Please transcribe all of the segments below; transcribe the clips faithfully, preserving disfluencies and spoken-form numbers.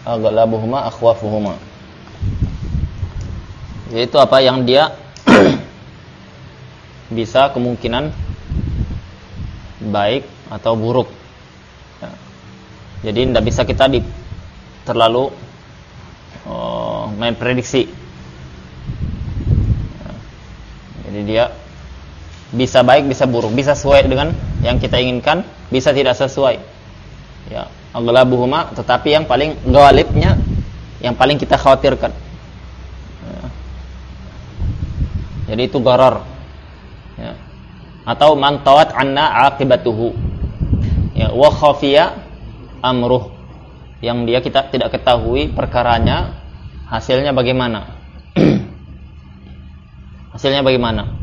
aghlabuhuma akhwafuhuma. Yaitu apa yang dia bisa kemungkinan baik atau buruk. Ya. Jadi tidak bisa kita di, terlalu oh, main prediksi. Ya. Jadi dia bisa baik, bisa buruk, bisa sesuai dengan yang kita inginkan, bisa tidak sesuai. Ya, aghlabuhuma, tetapi yang paling ghalibnya, yang paling kita khawatirkan. Ya. Jadi itu gharar. Ya. Atau man tawat anna aqibatuhu. Ya, wa khafiya amruh. Yang dia kita tidak ketahui perkaranya, hasilnya bagaimana? Hasilnya bagaimana?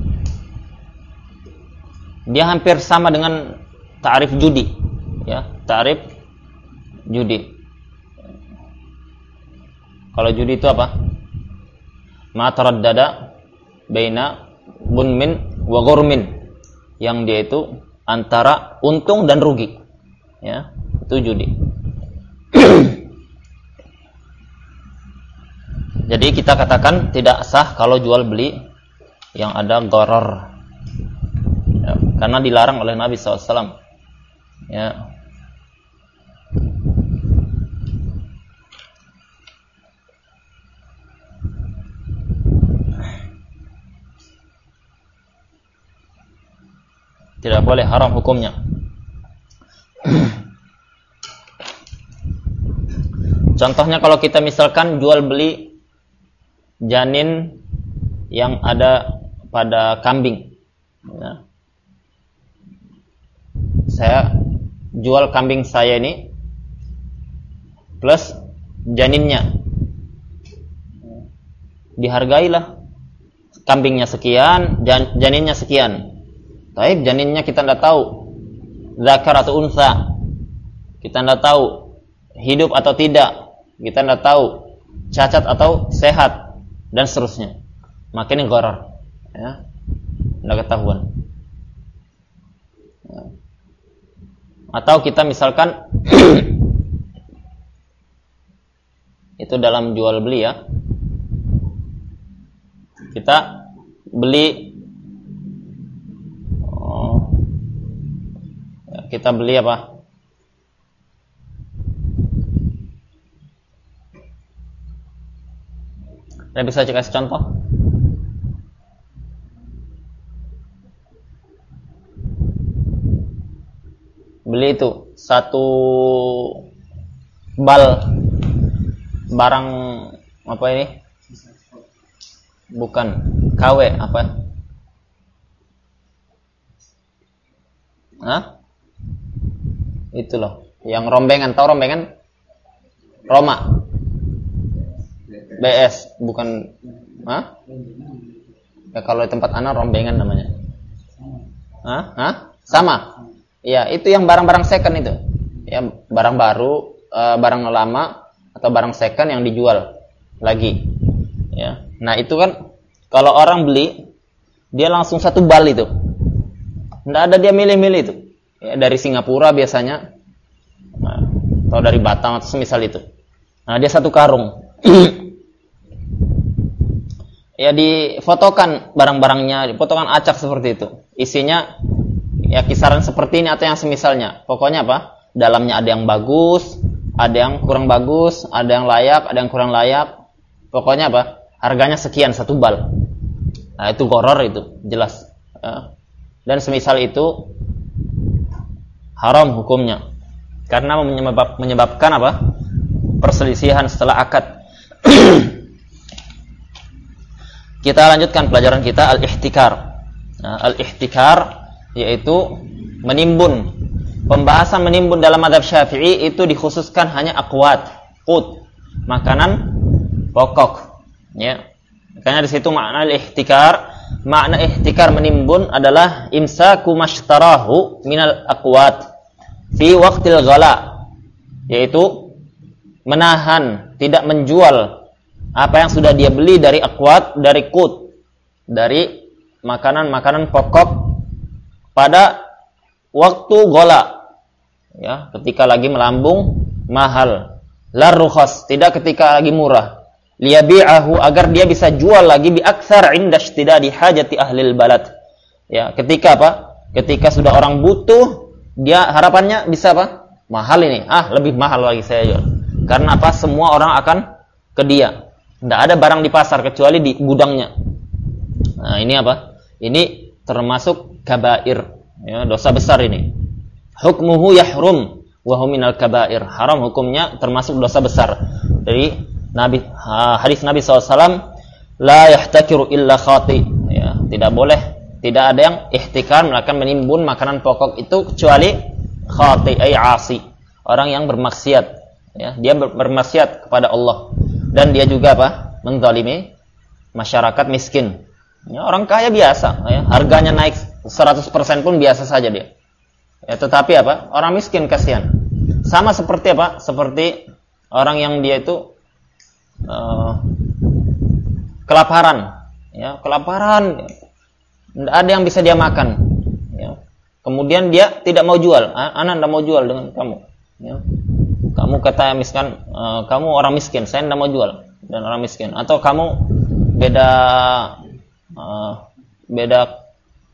Dia hampir sama dengan ta'rif judi. Ya, ta'rif judi. Kalau judi itu apa? Ma taraddada baina bunmin wa ghurmin, yang dia itu antara untung dan rugi. Ya, itu judi. Jadi kita katakan tidak sah kalau jual beli yang ada gharar. Ya, karena dilarang oleh Nabi sallallahu alaihi wasallam. Ya. Tidak boleh, haram hukumnya. Contohnya kalau kita misalkan jual beli janin yang ada pada kambing. Ya. Saya jual kambing saya ini plus janinnya. Dihargailah. Kambingnya sekian, jan, janinnya sekian. Taib, janinnya kita tidak tahu zakar atau unsa, kita tidak tahu hidup atau tidak, kita tidak tahu cacat atau sehat, dan seterusnya. Maka ini gharar, ya, tidak ketahuan. Ya. Atau kita misalkan itu dalam jual beli, ya, kita beli kita beli apa? Saya bisa kasih contoh. Beli itu satu bal barang apa ini? Bukan K W apa? Hah? Itu loh, yang rombengan, tahu rombengan? Roma. B S, bukan. Hah? Ya kalau di tempat anak rombengan namanya. Hah? Hah? Sama. Ya, itu yang barang-barang second itu. Ya, barang baru, uh, barang lama atau barang second yang dijual lagi. Ya. Nah, itu kan kalau orang beli, dia langsung satu bal itu. Enggak ada dia milih-milih itu. Ya, dari Singapura biasanya, nah, atau dari Batam atau semisal itu. Nah, dia satu karung. Ya, difotokan barang-barangnya, difotokan acak seperti itu. Isinya ya kisaran seperti ini atau yang semisalnya. Pokoknya apa? Dalamnya ada yang bagus, ada yang kurang bagus, ada yang layak, ada yang kurang layak. Pokoknya apa? Harganya sekian satu bal. Nah, itu gharar itu, jelas. Ya. Dan semisal itu haram hukumnya karena menyebab, menyebabkan apa? Perselisihan setelah akad. Kita lanjutkan pelajaran kita al-ihtikar. Nah, al-ihtikar yaitu menimbun. Pembahasan menimbun dalam mazhab Syafi'i itu dikhususkan hanya aqwat, qut, makanan pokok. Ya. Makanya di situ makna al-ihtikar, makna ihtikar menimbun adalah imsaku mashtarahu minal aqwat fi waqtil ghala, yaitu menahan, tidak menjual apa yang sudah dia beli dari aqwat, dari qut, dari makanan-makanan pokok pada waktu ghala, ya, ketika lagi melambung mahal. La rukhas, tidak ketika lagi murah. Liyabi'ahu, agar dia bisa jual lagi bi aktsar 'inda ishtidadi hajati ahlil balad. Ya, ketika apa? Ketika sudah orang butuh, dia harapannya bisa apa? Mahal ini. Ah, lebih mahal lagi saya jual. Karena apa? Semua orang akan ke dia. Tidak ada barang di pasar kecuali di gudangnya. Nah, ini apa? Ini termasuk kabair, ya, dosa besar ini. Hukmuhu yahrum wa hum minal kabair. Haram hukumnya termasuk dosa besar. Dari Nabi hadis Nabi sallallahu alaihi wasallam, la yahtakiru illa khati. Ya, tidak boleh, tidak ada yang ihtikar, melakukan menimbun makanan pokok itu kecuali khati ay asi, orang yang bermaksiat, ya, dia ber- bermaksiat kepada Allah, dan dia juga apa? Menzalimi masyarakat miskin. Ya, orang kaya biasa, ya, harganya naik seratus persen pun biasa saja dia. Ya, tetapi apa? Orang miskin kasihan. Sama seperti apa? Seperti orang yang dia itu uh, kelaparan, ya, kelaparan, tidak ada yang bisa dia makan. Ya. Kemudian dia tidak mau jual. Anak tidak mau jual dengan kamu. Ya. Kamu kata miskin, uh, kamu orang miskin, saya tidak mau jual dan orang miskin. Atau kamu beda uh, beda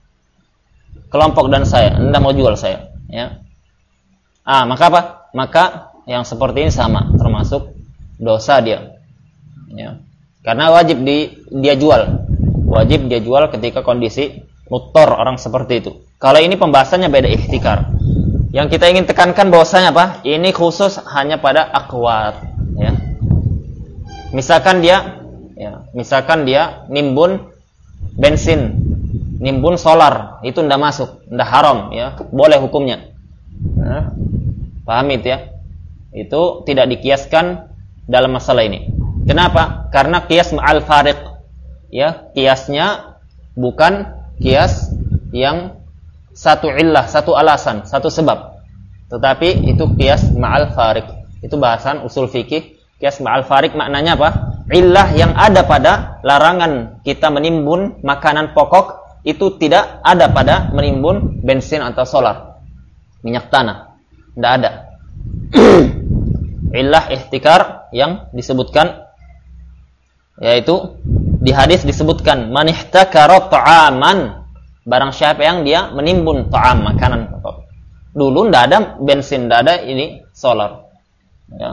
kelompok dan saya, tidak mau jual saya. Ya. Ah, maka apa? Maka yang seperti ini sama, termasuk dosa dia. Ya. Karena wajib di, dia jual. Wajib dia jual ketika kondisi muttor, orang seperti itu. Kalau ini pembahasannya beda, ihtikar. Yang kita ingin tekankan bahwasanya apa? Ini khusus hanya pada akwat, ya. Misalkan dia ya, misalkan dia nimbun bensin, nimbun solar, itu tidak masuk, tidak haram, ya. Boleh hukumnya. Nah, paham itu ya? Itu tidak dikiaskan dalam masalah ini. Kenapa? Karena kias ma'al fariq. Ya, kiasnya bukan kias yang satu illah, satu alasan, satu sebab. Tetapi itu kias ma'al fariq. Itu bahasan usul fikih. Kias ma'al fariq maknanya apa? Illah yang ada pada larangan kita menimbun makanan pokok itu tidak ada pada menimbun bensin atau solar, minyak tanah. Tidak ada. Illah ihtikar yang disebutkan, yaitu di hadis disebutkan man ihtakara ta'aman, barang siapa yang dia menimbun ta'am, makanan pokok. Dulu tidak ada bensin, tidak ada ini solar, ya.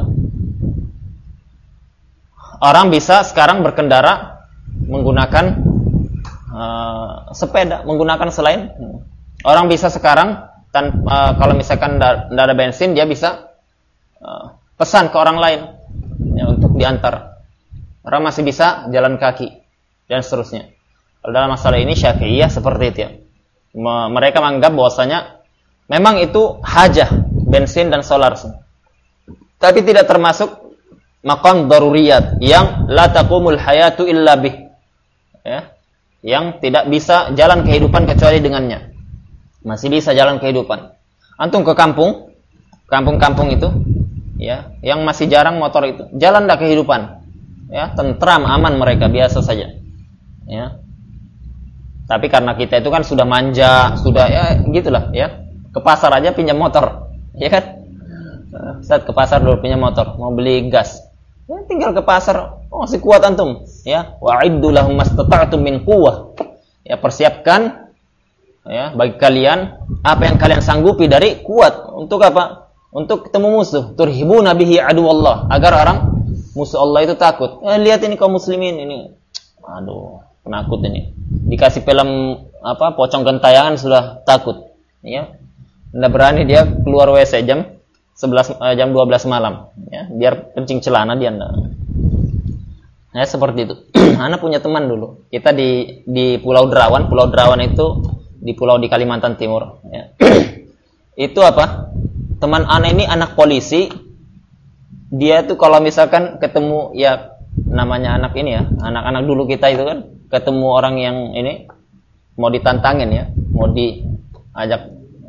Orang bisa sekarang berkendara menggunakan uh, sepeda, menggunakan selain. Orang bisa sekarang tan, uh, kalau misalkan tidak ada bensin, dia bisa uh, pesan ke orang lain, ya, untuk diantar. Orang masih bisa jalan kaki dan seterusnya. Kalau dalam masalah ini Syafi'iyah seperti itu, ya. Mereka menganggap bahwasanya memang itu hajah bensin dan solar, tapi tidak termasuk maqam daruriyat yang la taqumul hayatu illa bih, ya, yang tidak bisa jalan kehidupan kecuali dengannya. Masih bisa jalan kehidupan. Antum ke kampung, kampung-kampung itu, ya, yang masih jarang motor itu, jalan dah kehidupan, ya, tentram, aman mereka, biasa saja, ya. Tapi karena kita itu kan sudah manja, sudah ya gitulah, ya. Ke pasar aja pinjam motor, ya kan? Saat ke pasar dulu pinjam motor, mau beli gas, ya, tinggal ke pasar, oh, masih kuat antum, ya. Wa'iddu lahum mastata'tum min quwwah. Ya, persiapkan, ya, bagi kalian apa yang kalian sanggupi dari kuat. Untuk apa? Untuk ketemu musuh. Turhibuna bihi aduwallah, agar orang musuh Allah itu takut. Eh, lihat ini kaum muslimin ini, aduh, penakut ini. Dikasih film apa pocong gentayangan sudah takut, ya. Tidak berani dia keluar W C jam sebelas eh, jam dua belas malam, ya, biar kencing celana dia enggak. Nah, seperti itu. Ana punya teman dulu. Kita di di Pulau Derawan. Pulau Derawan itu di pulau di Kalimantan Timur, ya. Itu apa? Teman ana ini anak polisi. Dia tuh kalau misalkan ketemu, ya, namanya anak ini, ya, anak-anak dulu kita itu kan, ketemu orang yang ini mau ditantangin, ya, mau diajak,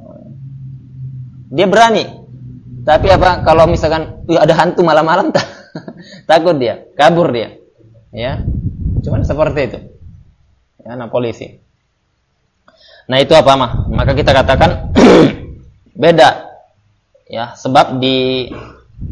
dia berani. Tapi apa, kalau misalkan ada hantu malam-malam, takut dia, kabur dia, ya. Cuman seperti itu, ya, anak polisi. Nah, itu apa mah? Maka kita katakan beda, ya, sebab di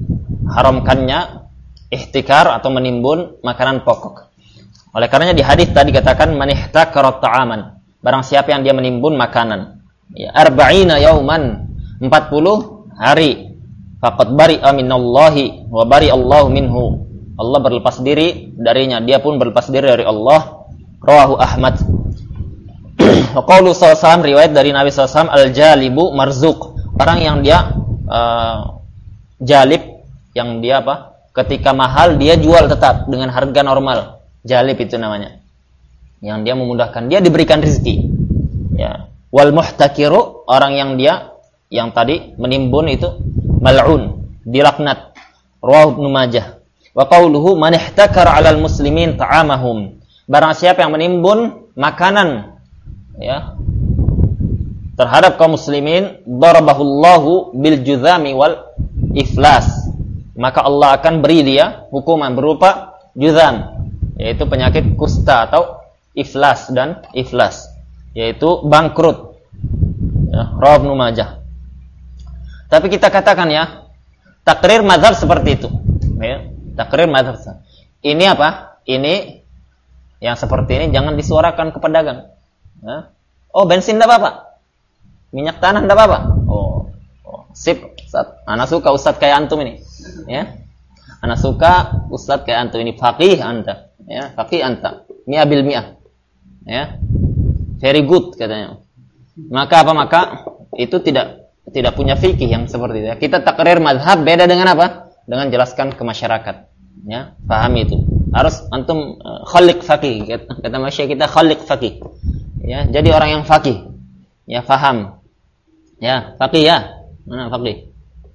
diharamkannya ihtikar atau menimbun makanan pokok. Oleh karenanya di hadis tadi katakan man ihtakara ta'aman, barang siapa yang dia menimbun makanan, ya arba'ina yauman, empat puluh hari, faqad bari'a minallahi wa bari'allahu minhu, Allah berlepas diri darinya, dia pun berlepas diri dari Allah. Rawahu Ahmad. Wa qaulu sallallahu alaihi wasallam, riwayat dari Nabi sallallahu alaihi wasallam, al-jalibu marzuq, orang yang dia uh, jalib, yang dia apa? Ketika mahal dia jual tetap dengan harga normal. Jalib itu namanya. Yang dia memudahkan, dia diberikan rezeki. Ya. Wal muhtakiru, orang yang dia yang tadi menimbun itu mal'un, dilaknat. Rawahu Ibnu Majah. Wa qauluhu man ihtakara 'alal muslimin ta'amahum, barang siapa yang menimbun makanan ya terhadap kaum muslimin, darabahullahu bil juzami wal iflas, maka Allah akan beri dia hukuman berupa juzam, yaitu penyakit kusta atau iflas dan iflas, yaitu bangkrut. Ya, Rawahu Ibnu Majah. Tapi kita katakan ya, takrir mazhab seperti itu. Ya, takrir mazhab. Ini apa? Ini yang seperti ini jangan disuarakan ke pedagang. Ya. Oh, bensin enggak apa-apa. Minyak tanah enggak apa-apa. Oh, oh sip, Ustaz. Anak suka Ustaz kayak antum ini. Ya. Anak suka Ustaz kayak antum ini, faqih anta. Ya, faqih anta. Mi'ah bil mi'ah. Ya. Very good katanya. Maka apa? Maka itu tidak tidak punya fikih yang seperti itu. Kita takrir mazhab beda dengan apa? Dengan jelaskan ke masyarakat. Ya, pahami itu. Harus antum uh, khaliq faqih. Kata, kata masyayikh kita khaliq faqih. Ya, jadi orang yang faqih. Ya, faham. Ya, faqih ya. Mana faqih?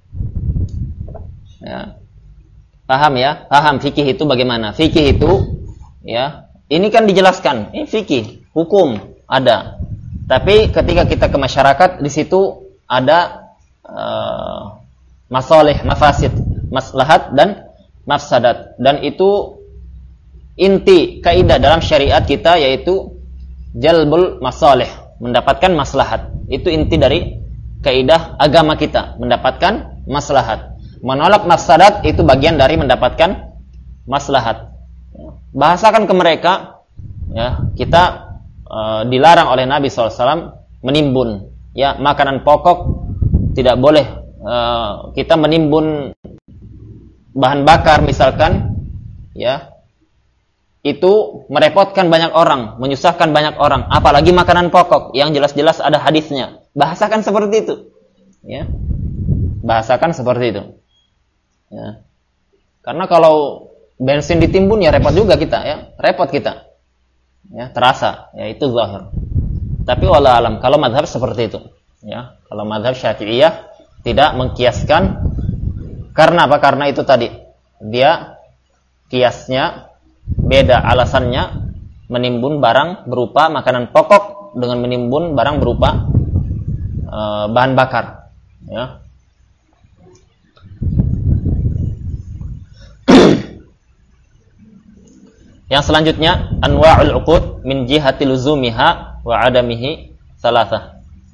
Ya. Paham ya? Paham fikih itu bagaimana? Fikih itu ya, ini kan dijelaskan. Ini fikih, hukum ada. Tapi ketika kita ke masyarakat, di situ ada uh, masalih, mafasid, maslahat dan mafsadat. Dan itu inti kaidah dalam syariat kita, yaitu jalbul masalih, mendapatkan maslahat. Itu inti dari kaidah agama kita, mendapatkan maslahat. Menolak mafsadat itu bagian dari mendapatkan maslahat. Bahasakan ke mereka, ya, kita Uh, dilarang oleh Nabi shallallahu alaihi wasallam menimbun ya makanan pokok, tidak boleh uh, kita menimbun bahan bakar misalkan, ya itu merepotkan banyak orang, menyusahkan banyak orang, apalagi makanan pokok yang jelas-jelas ada hadisnya. Bahasakan seperti itu, ya bahasakan seperti itu, ya karena kalau bensin ditimbun ya repot juga kita, ya repot kita. Ya, terasa, ya itu zahir. Tapi wallahu alam, kalau mazhab seperti itu, ya, kalau mazhab Syafi'iyah tidak mengkiaskan, karena apa? Karena itu tadi, dia kiasnya beda, alasannya menimbun barang berupa makanan pokok dengan menimbun barang berupa e, bahan bakar, ya. Yang selanjutnya, anwa'ul uqud min jihati luzumiha wa adamihi salasah.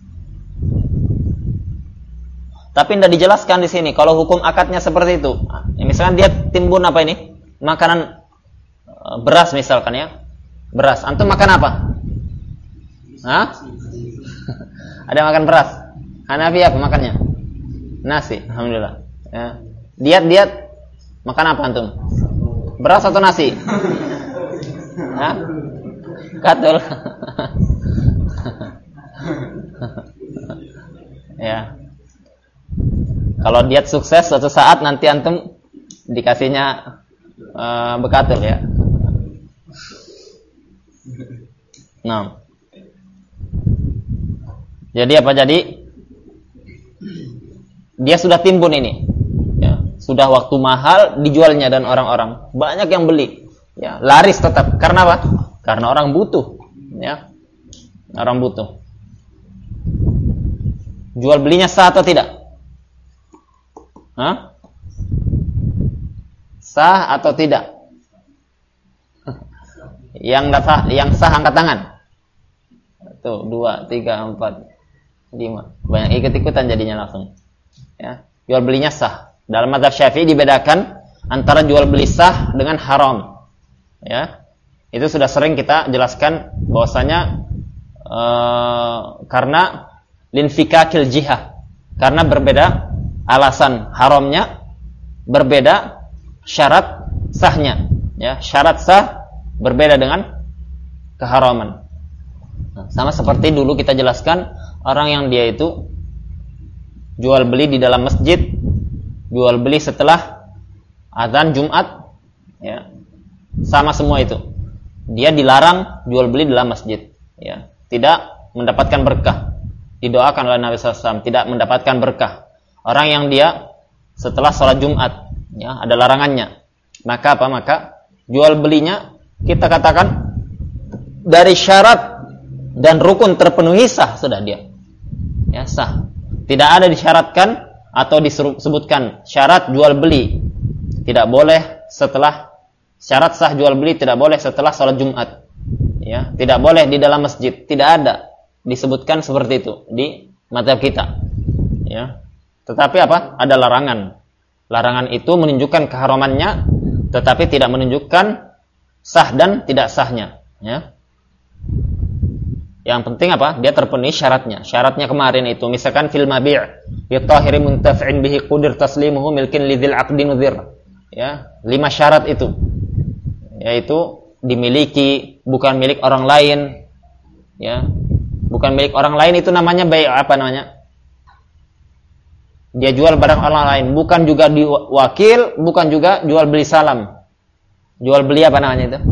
Tapi tidak dijelaskan di sini kalau hukum akadnya seperti itu. Ya, misalkan dia timbun apa ini? Makanan beras misalkan, ya. Beras. Antum makan apa? Hah? Ada makan beras. Hanafi apa makannya? Nasi. Alhamdulillah. Ya. Diet-diet makan apa antum? Beras atau nasi? Hah? Katul. Ya. Kalau diet sukses suatu saat nanti antum dikasihnya uh, bekatul, ya. Nah. Jadi apa jadi? Dia sudah timbun ini. Ya, sudah waktu mahal dijualnya dan orang-orang banyak yang beli. Ya, laris tetap. Karena apa? Karena orang butuh, ya. Orang butuh. Jual belinya sah atau tidak? Hah? Sah atau tidak? Yang sah, yang sah angkat tangan. Tuh, dua, tiga, empat, lima. Banyak ikut-ikutan jadinya langsung. Ya, jual belinya sah. Dalam mazhab Syafi'i dibedakan antara jual beli sah dengan haram. Ya. Itu sudah sering kita jelaskan bahwasanya uh, karena linfikakil jihah. Karena berbeda alasan haramnya, berbeda syarat sahnya. Ya, syarat sah berbeda dengan keharaman. Nah, sama seperti dulu kita jelaskan orang yang dia itu jual beli di dalam masjid, jual beli setelah azan Jumat, ya, sama semua itu. Dia dilarang jual beli di dalam masjid, ya, tidak mendapatkan berkah. Didoakan oleh Nabi sallallahu alaihi wasallam tidak mendapatkan berkah. Orang yang dia setelah sholat Jumat, ya, ada larangannya. Maka apa? Maka jual belinya kita katakan dari syarat dan rukun terpenuhi sah sudah dia, ya, sah. Tidak ada disyaratkan atau disebutkan syarat jual beli tidak boleh setelah syarat sah jual beli tidak boleh setelah sholat Jumat, ya, tidak boleh di dalam masjid, tidak ada disebutkan seperti itu di mazhab kita, ya. Tetapi apa? Ada larangan. Larangan itu menunjukkan keharamannya, tetapi tidak menunjukkan sah dan tidak sahnya, ya. Yang penting apa? Dia terpenuhi syaratnya. Syaratnya kemarin itu misalkan fil mabi' bi tahiri muntaf'in bihi qudir taslimuhu milkin lidzil aqdi nudhir. Ya, lima syarat itu. Yaitu dimiliki, bukan milik orang lain. Ya. Bukan milik orang lain itu namanya bai' apa namanya? Dia jual barang orang lain, bukan juga diwakil, bukan juga jual beli salam. Jual beli apa namanya itu?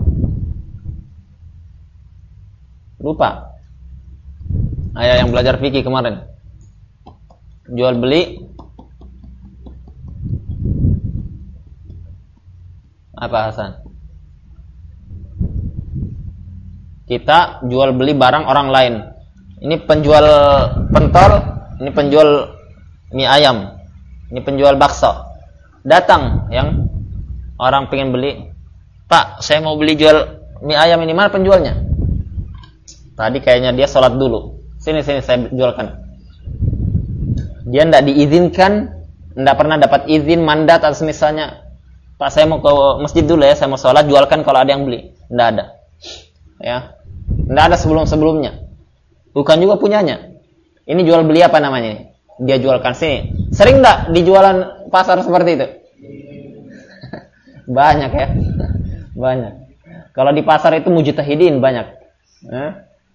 Lupa. Ayah yang belajar fikih kemarin. Jual beli apa Hasan? Kita jual beli barang orang lain. Ini penjual pentol, ini penjual mie ayam, ini penjual bakso. Datang yang orang pengen beli, Pak, saya mau beli jual mie ayam ini, mana penjualnya? Tadi kayaknya dia sholat dulu. Sini sini saya jualkan. Dia tidak diizinkan, tidak pernah dapat izin mandat atau misalnya, Pak, saya mau ke masjid dulu ya, saya mau sholat, jualkan kalau ada yang beli. Tidak ada, ya, tidak ada sebelum sebelumnya. Bukan juga punyanya. Ini jual beli apa namanya? Dia jualkan sini. Sering tidak di jualan pasar seperti itu? Banyak ya, banyak. Kalau di pasar itu mujtahidin banyak. Eh?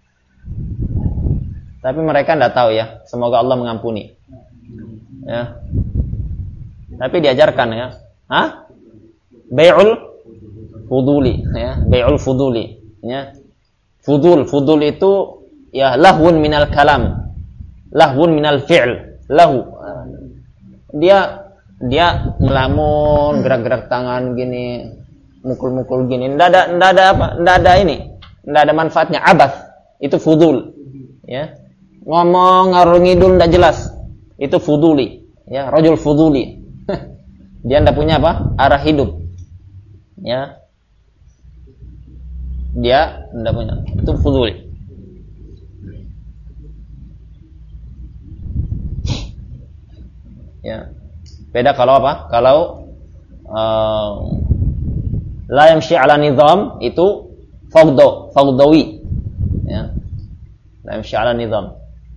Tapi mereka tidak tahu ya. Semoga Allah mengampuni. Ya. Tapi diajarkan ya. Hah? Bai'ul fuduli. Ya. Bai'ul fuduli. Ya. Fudul. Fudul itu ya lahwun minal kalam. Lahwun minal fi'l. Lahu. Dia dia melamun, gerak-gerak tangan gini, mukul-mukul gini. Tidak ada, tidak ada apa? Tidak ada ini. Tidak ada manfaatnya. Abath. Itu fudul. Ya. Ngomong ngarung ngidul tidak jelas, itu fuduli, ya, rajul fuduli. Dia tidak punya apa? Arah hidup, ya, dia tidak punya, itu fuduli. Ya, beda kalau apa? Kalau uh, la yamshi ala nizam itu fawdo, fawdawi, ya, la yamshi ala nizam.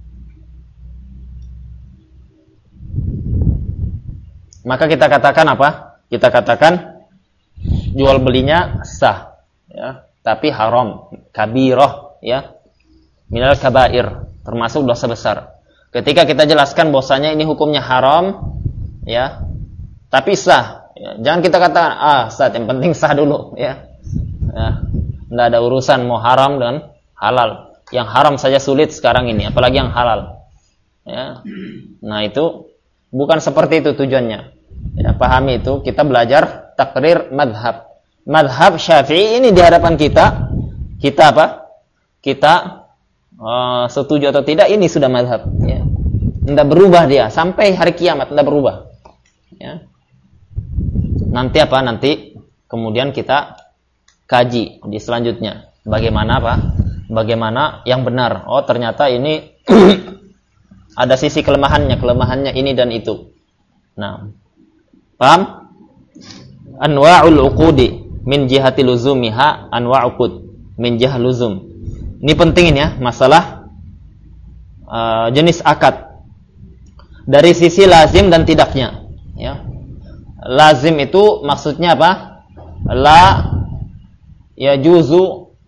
Maka kita katakan apa? Kita katakan jual belinya sah, ya, tapi haram, kabirah, ya, minal kabair, termasuk dosa besar. Ketika kita jelaskan bahwasanya ini hukumnya haram, ya, tapi sah, ya, jangan kita katakan ah sah, yang penting sah dulu, ya, ya, tidak ada urusan mau haram dengan halal. Yang haram saja sulit sekarang ini, apalagi yang halal, ya. Nah itu bukan seperti itu tujuannya. Ya, pahami itu, kita belajar takrir madhab. Madhab Syafi'i ini di hadapan kita, kita apa? Kita uh, setuju atau tidak, ini sudah madhab. Ya. Tidak berubah dia sampai hari kiamat, tidak berubah. Ya. Nanti apa? Nanti kemudian kita kaji di selanjutnya. Bagaimana apa? Bagaimana yang benar? Oh ternyata ini ada sisi kelemahannya, kelemahannya ini dan itu. Nah, Paham? Anwa'ul uqudi min jihati luzumiha anwa'uqud min jihah luzum. Ini penting ini ya, masalah uh, jenis akad. Dari sisi lazim dan tidaknya, ya. Lazim itu maksudnya apa? La yajuzu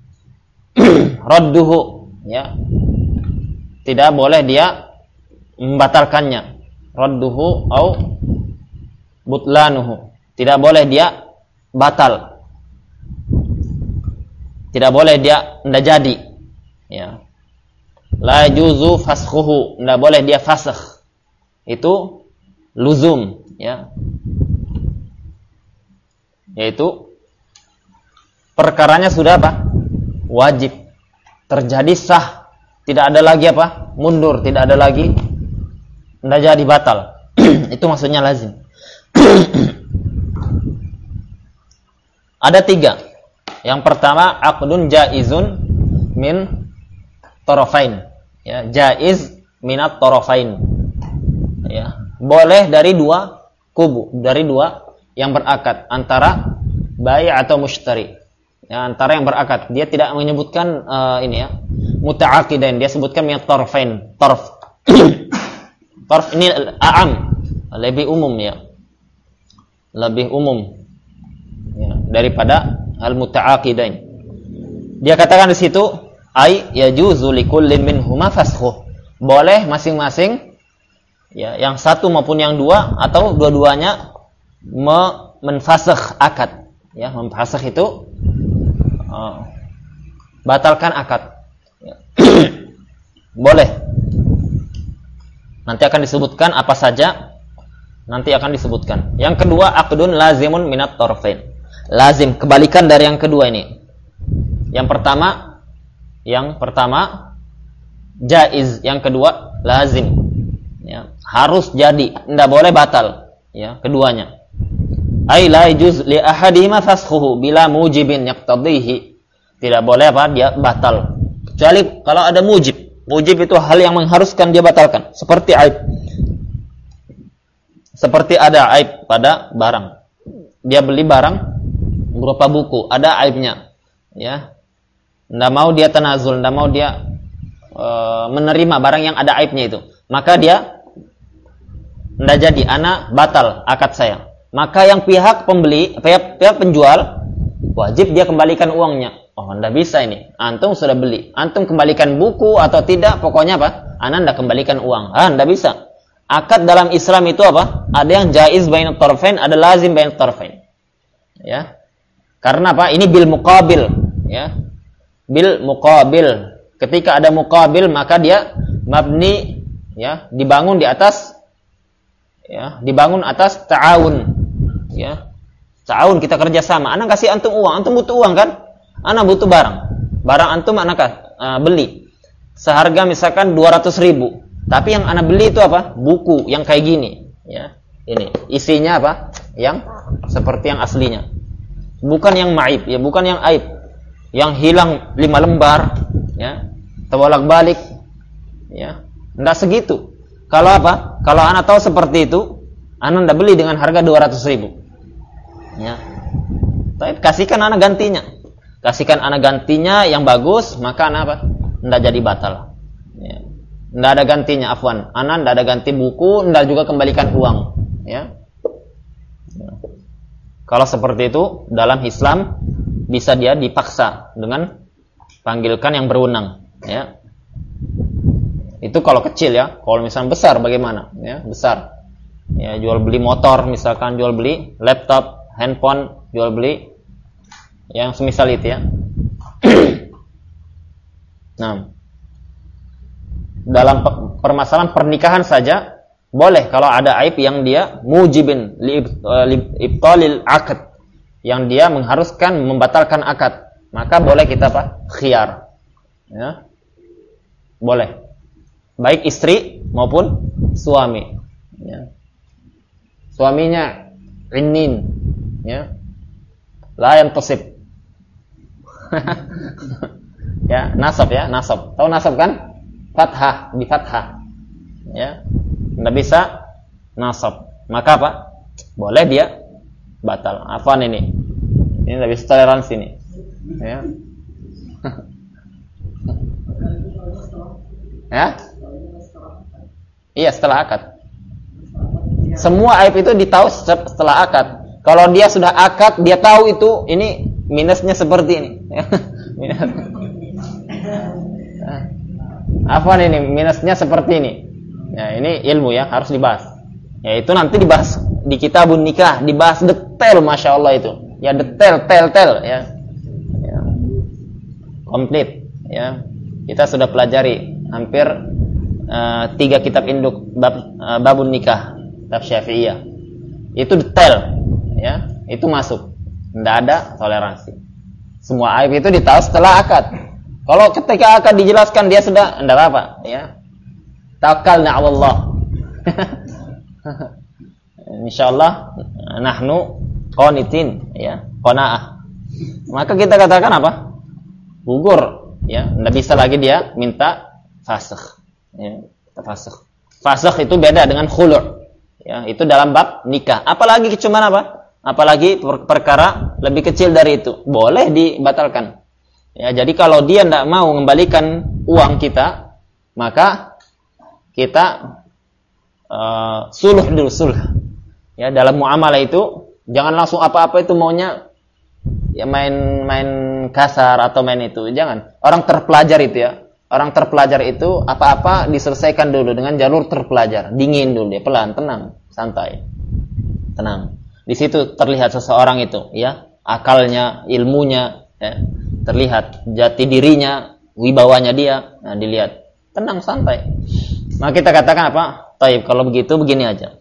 radduhu, ya. Tidak boleh dia membatalkannya. Radduhu au butlanuhu. Tidak boleh dia batal. Tidak boleh dia tidak jadi. Ya. La yajuzu fasakhuhu, tidak boleh dia fasakh. Itu luzum, ya. Yaitu perkaranya sudah apa? Wajib. Terjadi sah. Tidak ada lagi apa? Mundur, tidak ada lagi tidak jadi batal. Itu maksudnya lazim. Ada tiga. Yang pertama, aqdun jaizun min tarafain. Ya, jaiz minat tarafain. Ya, boleh dari dua kubu, dari dua yang berakad, antara bai' atau mushtari. Ya, antara yang berakad. Dia tidak menyebutkan uh, ini ya, muta'aqidain, dia sebutkan minat tarafain, tarf. Tarf ini a'am, lebih umum ya. Lebih umum ya, daripada al-muta'aqidain. Dia katakan di situ ai yajuzu likullin minhuma fasakhuh. Boleh masing-masing ya, yang satu maupun yang dua atau dua-duanya me- menfasakh akad. Ya, memfasakh itu uh, batalkan akad. Ya. Boleh. Nanti akan disebutkan apa saja. Nanti akan disebutkan. Yang kedua, aqdun lazimun minat tarfain. Lazim, kebalikan dari yang kedua ini. Yang pertama, yang pertama jaiz, yang kedua lazim. Ya, harus jadi, tidak boleh batal. Ya, keduanya. Ai la yajuz li ahadihima fasakhuhu bila mujibin yaqtadhihi. Tidak boleh apa? Dia batal. Kecuali kalau ada mujib. Mujib itu hal yang mengharuskan dia batalkan. Seperti aib. Seperti ada aib pada barang. Dia beli barang berupa buku, ada aibnya. Ya. Tidak mau dia tanazul, tidak mau dia e, menerima barang yang ada aibnya itu. Maka dia tidak jadi, ana batal akad saya. Maka yang pihak pembeli, pihak, pihak penjual wajib dia kembalikan uangnya. Oh, tidak bisa ini. Antum sudah beli. Antum kembalikan buku atau tidak, pokoknya apa? Ana tidak kembalikan uang. Ah, tidak bisa. Akad dalam Islam itu apa? Ada yang jaiz bainat tarfain, ada lazim bainat tarfain. Ya. Karena apa? Ini bil muqabil, ya. Bil muqabil. Ketika ada muqabil, maka dia mabni, ya, dibangun di atas, ya, dibangun atas ta'awun, ya. Ta'awun, kita kerjasama. Ana kasih antum uang, antum butuh uang kan? Ana butuh barang. Barang antum ana uh, beli. Seharga misalkan dua ratus ribu. Tapi yang ana beli itu apa? Buku yang kayak gini, ya. Ini isinya apa? Yang seperti yang aslinya. Bukan yang maib, ya, bukan yang aib. Yang hilang lima lembar, ya. Terbolak-balik, ya. Enggak segitu. Kalau apa? Kalau ana tahu seperti itu, ana ndak beli dengan harga dua ratus ribu. Ya. Tapi kasihkan ana gantinya. Kasihkan ana gantinya yang bagus, maka ana apa? Ndak jadi batal. Ya. Ndak ada gantinya, afwan. Ana ndak ada ganti buku, ndak juga kembalikan uang, ya. Ya. Kalau seperti itu dalam Islam bisa dia dipaksa dengan panggilkan yang berwenang, ya. Itu kalau kecil ya. Kalau misalnya besar bagaimana? Ya, besar. Ya, jual beli motor, misalkan jual beli laptop, handphone, jual beli yang semisal itu ya. Nah, dalam permasalahan pernikahan saja boleh kalau ada aib yang dia mujibin li ibtalil akad, yang dia mengharuskan membatalkan akad, maka boleh kita apa? Khiyar. Ya. Boleh. Baik istri maupun suami. Ya. Suaminya innin, ya. La yantasib. Ya, nasab ya, nasab. Tahu nasab kan? Fathah, di fathah. Ya. Enggak bisa nasab. Maka apa? boleh dia batal. Afwan ini. Ini lebih toleransi nih. Ya. Ya? Iya, setelah akad. Semua aib itu ditahu setelah akad. Kalau dia sudah akad, dia tahu itu ini minusnya seperti ini. Apa ini minusnya seperti ini? Ya, ini ilmu ya, harus dibahas. Ya, itu nanti dibahas di kitabun nikah, dibahas detail, masya Allah itu. Ya, detail, tel, tel, ya. Ya. Komplit, ya. Kita sudah pelajari hampir uh, tiga kitab induk bab, uh, babun nikah, kitab Syafi'iyah. Itu detail, ya. Itu masuk. Tidak ada toleransi. Semua aib itu ditahu setelah akad. Kalau ketika akad dijelaskan dia sudah tidak apa, ya. Tawakkalna 'ala Allah. Insyaallah nahnu qanitin, ya, qanaah. Maka kita katakan apa? Gugur, ya. Tidak bisa lagi dia minta fasakh. Ya, fasakh. Fasakh itu beda dengan khulu'. Ya, itu dalam bab nikah. Apalagi cuma apa? Apalagi per- perkara lebih kecil dari itu, boleh dibatalkan. Ya, jadi kalau dia tidak mau mengembalikan uang kita, maka kita uh, suluh dulu, suluh. Ya, dalam muamalah itu jangan langsung apa-apa itu maunya ya main-main kasar atau main itu. Jangan. Orang terpelajar itu ya. Orang terpelajar itu apa-apa diselesaikan dulu dengan jalur terpelajar. Dingin dulu dia, pelan, tenang, santai. Tenang. Di situ terlihat seseorang itu, ya, akalnya, ilmunya, ya, terlihat jati dirinya, wibawanya dia, nah, dilihat. Tenang, santai. Maka kita katakan apa? Taib, kalau begitu begini aja.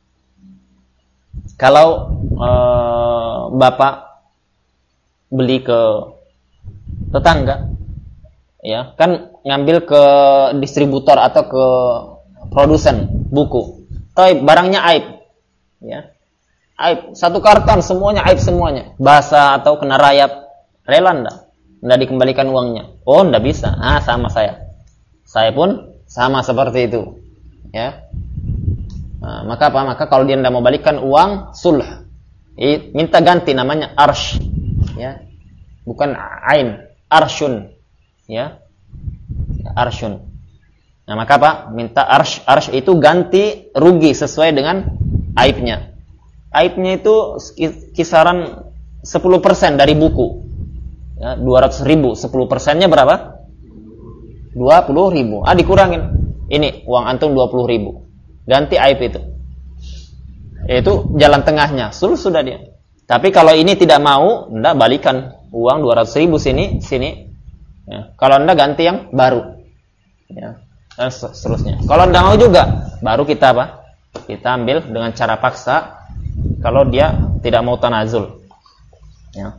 Kalau ee, bapak beli ke tetangga, ya, kan ngambil ke distributor atau ke produsen buku. Taib, barangnya aib, ya. Aib, satu karton semuanya aib semuanya. Basah atau kena rayap, rela enggak? Enggak dikembalikan uangnya. Oh, enggak bisa. Ah, sama saya. Saya pun sama seperti itu. Ya. Nah, maka apa? Maka kalau dia enggak mau balikan uang, sulh. I, minta ganti, namanya arsh. Ya. Bukan ain, arshun. Ya. Arshun. Nah, maka apa? Minta arsh. Arsh itu ganti rugi sesuai dengan aibnya. Aibnya itu kisaran sepuluh persen dari buku. Ya, dua ratus ribu, sepuluh persennya berapa? dua puluh ribu. Ah, dikurangin. Ini, uang antum dua puluh ribu. Ganti aib itu. Itu jalan tengahnya. Sul sudah dia. Tapi kalau ini tidak mau, enggak, balikan uang dua ratus ribu sini, sini. Ya. Kalau enggak, ganti yang baru. Ya. Dan seterusnya. Kalau enggak mau juga, baru kita apa? Kita ambil dengan cara paksa. Kalau dia tidak mau tanazul, ya.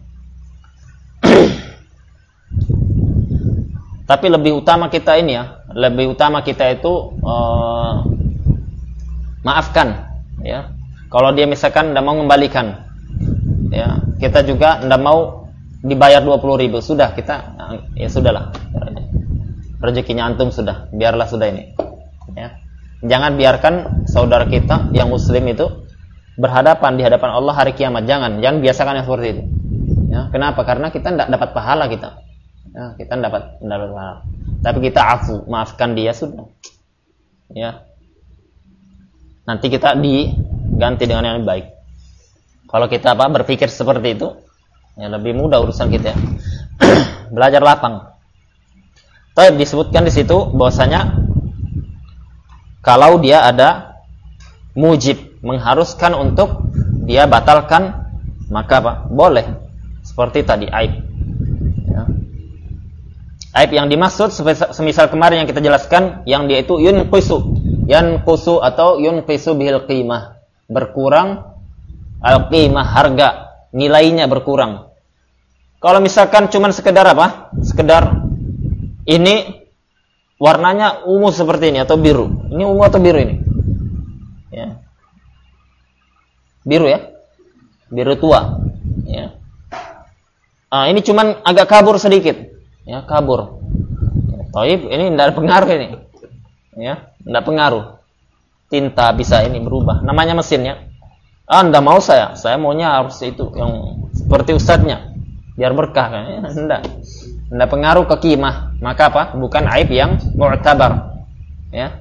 Tapi lebih utama kita ini ya, lebih utama kita itu uh, maafkan, ya. Kalau dia misalkan tidak mau mengembalikan, ya, kita juga tidak mau dibayar dua puluh ribu, sudah kita, ya sudahlah, rezekinya antum sudah, biarlah sudah ini, ya. Jangan biarkan saudara kita yang muslim itu berhadapan di hadapan Allah hari kiamat. Jangan, jangan biasakan yang seperti itu. Ya, kenapa? Karena kita tidak dapat pahala kita. Ya, kita tidak dapat, tidak dapat pahala. Tapi kita afu, maafkan dia sudah. Ya. Nanti kita diganti dengan yang lebih baik. Kalau kita apa berpikir seperti itu, ya lebih mudah urusan kita. Belajar lapang. Tapi disebutkan di situ bahwasanya kalau dia ada mujib, mengharuskan untuk dia batalkan, maka apa? Boleh. Seperti tadi aib. Ya. Aib yang dimaksud semisal kemarin yang kita jelaskan, yang dia itu yunqisu, yanqusu atau yunqisu bihil qimah, berkurang al-qimah, harga, nilainya berkurang. Kalau misalkan cuman sekedar apa? Sekedar ini warnanya ungu seperti ini atau biru. Ini ungu atau biru ini? Ya. Biru ya, biru tua. Ya. Ah, ini cuman agak kabur sedikit, ya, kabur. Ya, Taib, ini tidak ada pengaruh ini, ya, tidak pengaruh. Tinta bisa ini berubah, namanya mesin ya. Ah, enggak mau saya. Saya maunya harus itu yang seperti ustadznya. Biar berkah kan. Ya, enggak. Enggak pengaruh ke qimah. Maka apa? Bukan aib yang mu'tabar. Ya.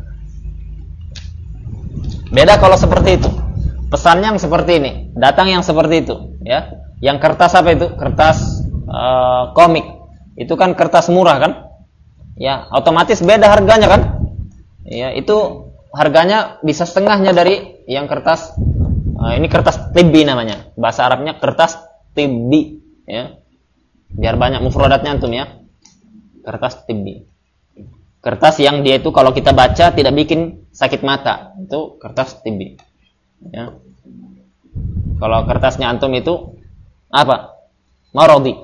Beda kalau seperti itu. Pesan yang seperti ini, datang yang seperti itu, ya. Yang kertas apa itu? Kertas uh, komik. Itu kan kertas murah kan? Ya, otomatis beda harganya kan? Ya, itu harganya bisa setengahnya dari yang kertas uh, ini kertas tibbi namanya. Bahasa Arabnya kertas tibbi, ya. Biar banyak mufradatnya antum ya. Kertas tibbi. Kertas yang dia itu kalau kita baca tidak bikin sakit mata. Itu kertas tibbi. Ya. Kalau kertasnya antum itu apa? Marodi.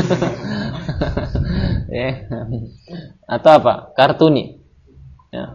Ya. Atau apa? Kartuni. Ya.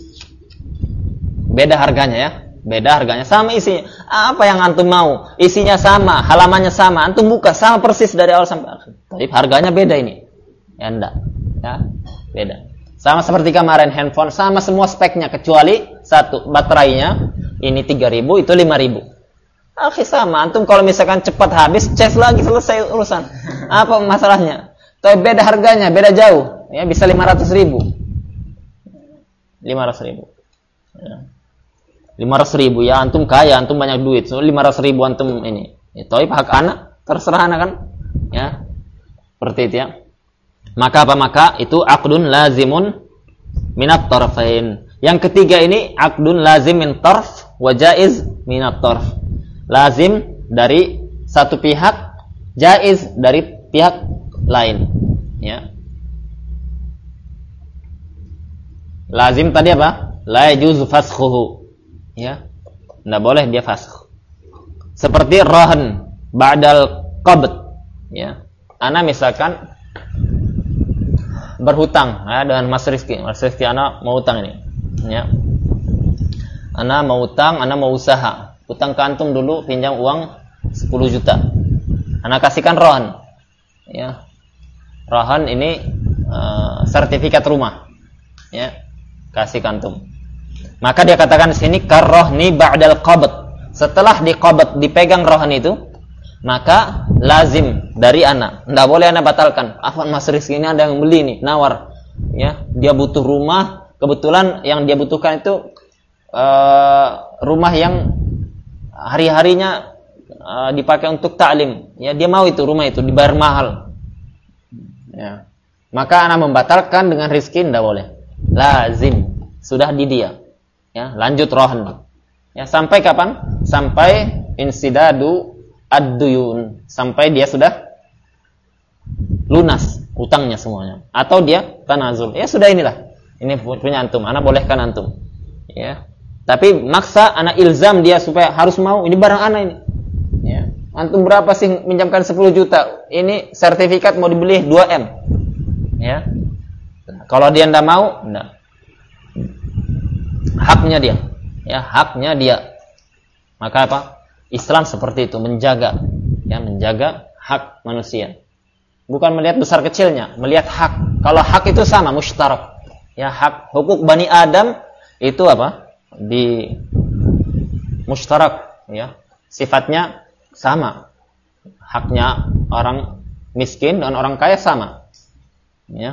Beda harganya ya. Beda harganya. Sama isinya. Apa yang antum mau? Isinya sama, halamannya sama. Antum buka sama persis dari awal sampai akhir. Tapi harganya beda ini. Ya enggak. Ya, beda. Sama seperti kemarin handphone, sama semua speknya kecuali satu, baterainya ini tiga ribu, itu lima ribu. Oke, sama. Antum kalau misalkan cepat habis, cas lagi, selesai urusan. Apa masalahnya? Tapi beda harganya, beda jauh. Ya, bisa lima ratus ribu. lima ratus ribu. Ya. lima ratus ribu ya, antum kaya, antum banyak duit. So, lima ratus ribu antum ini. Ya, tapi hak anak, terserah anak kan? Ya. Seperti itu ya. Maka apa? Maka itu aqdun lazimun minat tarfain. Yang ketiga ini aqdun lazim min tarf wa jaiz minat tarf. Lazim dari satu pihak, jaiz dari pihak lain. Ya. Lazim tadi apa? La yajuzu fasakhuhu. Ya. Enggak boleh dia fasakh. Seperti rahan ba'dal qabd. Ya. Ana misalkan berhutang ya, dengan Mas Rizky. Mas Rizky ana mau utang ini. Ya. Ana mau utang, ana mau usaha. Utang ke antum dulu pinjam uang sepuluh juta. Ana kasihkan rohan. Ya. Rohan ini uh, sertifikat rumah. Ya. Kasih antum. Maka dia katakan di sini karrohni ba'dal qabd. Setelah diqabd, dipegang rohan itu, maka lazim dari ana. Enggak boleh ana batalkan. Afwan Mas Rizky ini ada yang beli nih, nawar. Ya, dia butuh rumah, kebetulan yang dia butuhkan itu uh, rumah yang hari-harinya uh, dipakai untuk ta'lim. Ya, dia mau itu rumah itu dibayar mahal. Ya. Maka ana membatalkan dengan Rizky enggak boleh. Lazim sudah di dia. Ya, lanjut rohan. Ya, sampai kapan? Sampai insidadu ad-duyun, sampai dia sudah lunas utangnya semuanya, atau dia tanazul. Ya sudah, inilah. Ini punya antum, ana bolehkan antum. Ya. Tapi maksa ana ilzam dia supaya harus mau, ini barang ana ini. Ya. Antum berapa sih minjamkan sepuluh juta? Ini sertifikat mau dibeli dua M. Ya. Kalau dia enggak mau, enggak. Haknya dia. Ya, haknya dia. Maka apa? Islam seperti itu, menjaga, ya, menjaga hak manusia. Bukan melihat besar kecilnya, melihat hak. Kalau hak itu sama, mushtarak. Ya, hak hukuk Bani Adam itu apa? Di mushtarak, ya. Sifatnya sama. Haknya orang miskin dan orang kaya sama. Ya.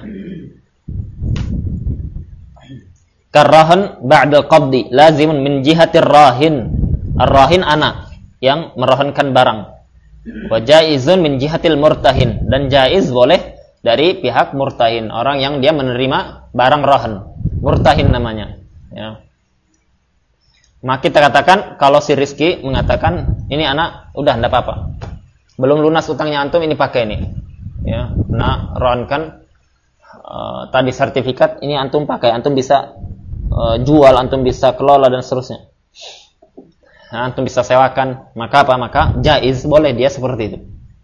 Karrahan ba'dal qabdi lazimun min jihatir rahin. Ar-rahin ana yang merohankan barang. Wa jaizun min jihatil murtahin, dan jaiz boleh dari pihak murtahin, orang yang dia menerima barang rohan. Murtahin namanya, ya. Maka kita katakan kalau si Rizky mengatakan ini anak udah enggak apa-apa. Belum lunas utangnya antum, ini pakai ini. Ya, nah rohankan uh, tadi sertifikat ini antum pakai, antum bisa uh, jual, antum bisa kelola dan seterusnya. Nah, antum bisa sewakan, maka apa? Maka jaiz, boleh dia seperti itu.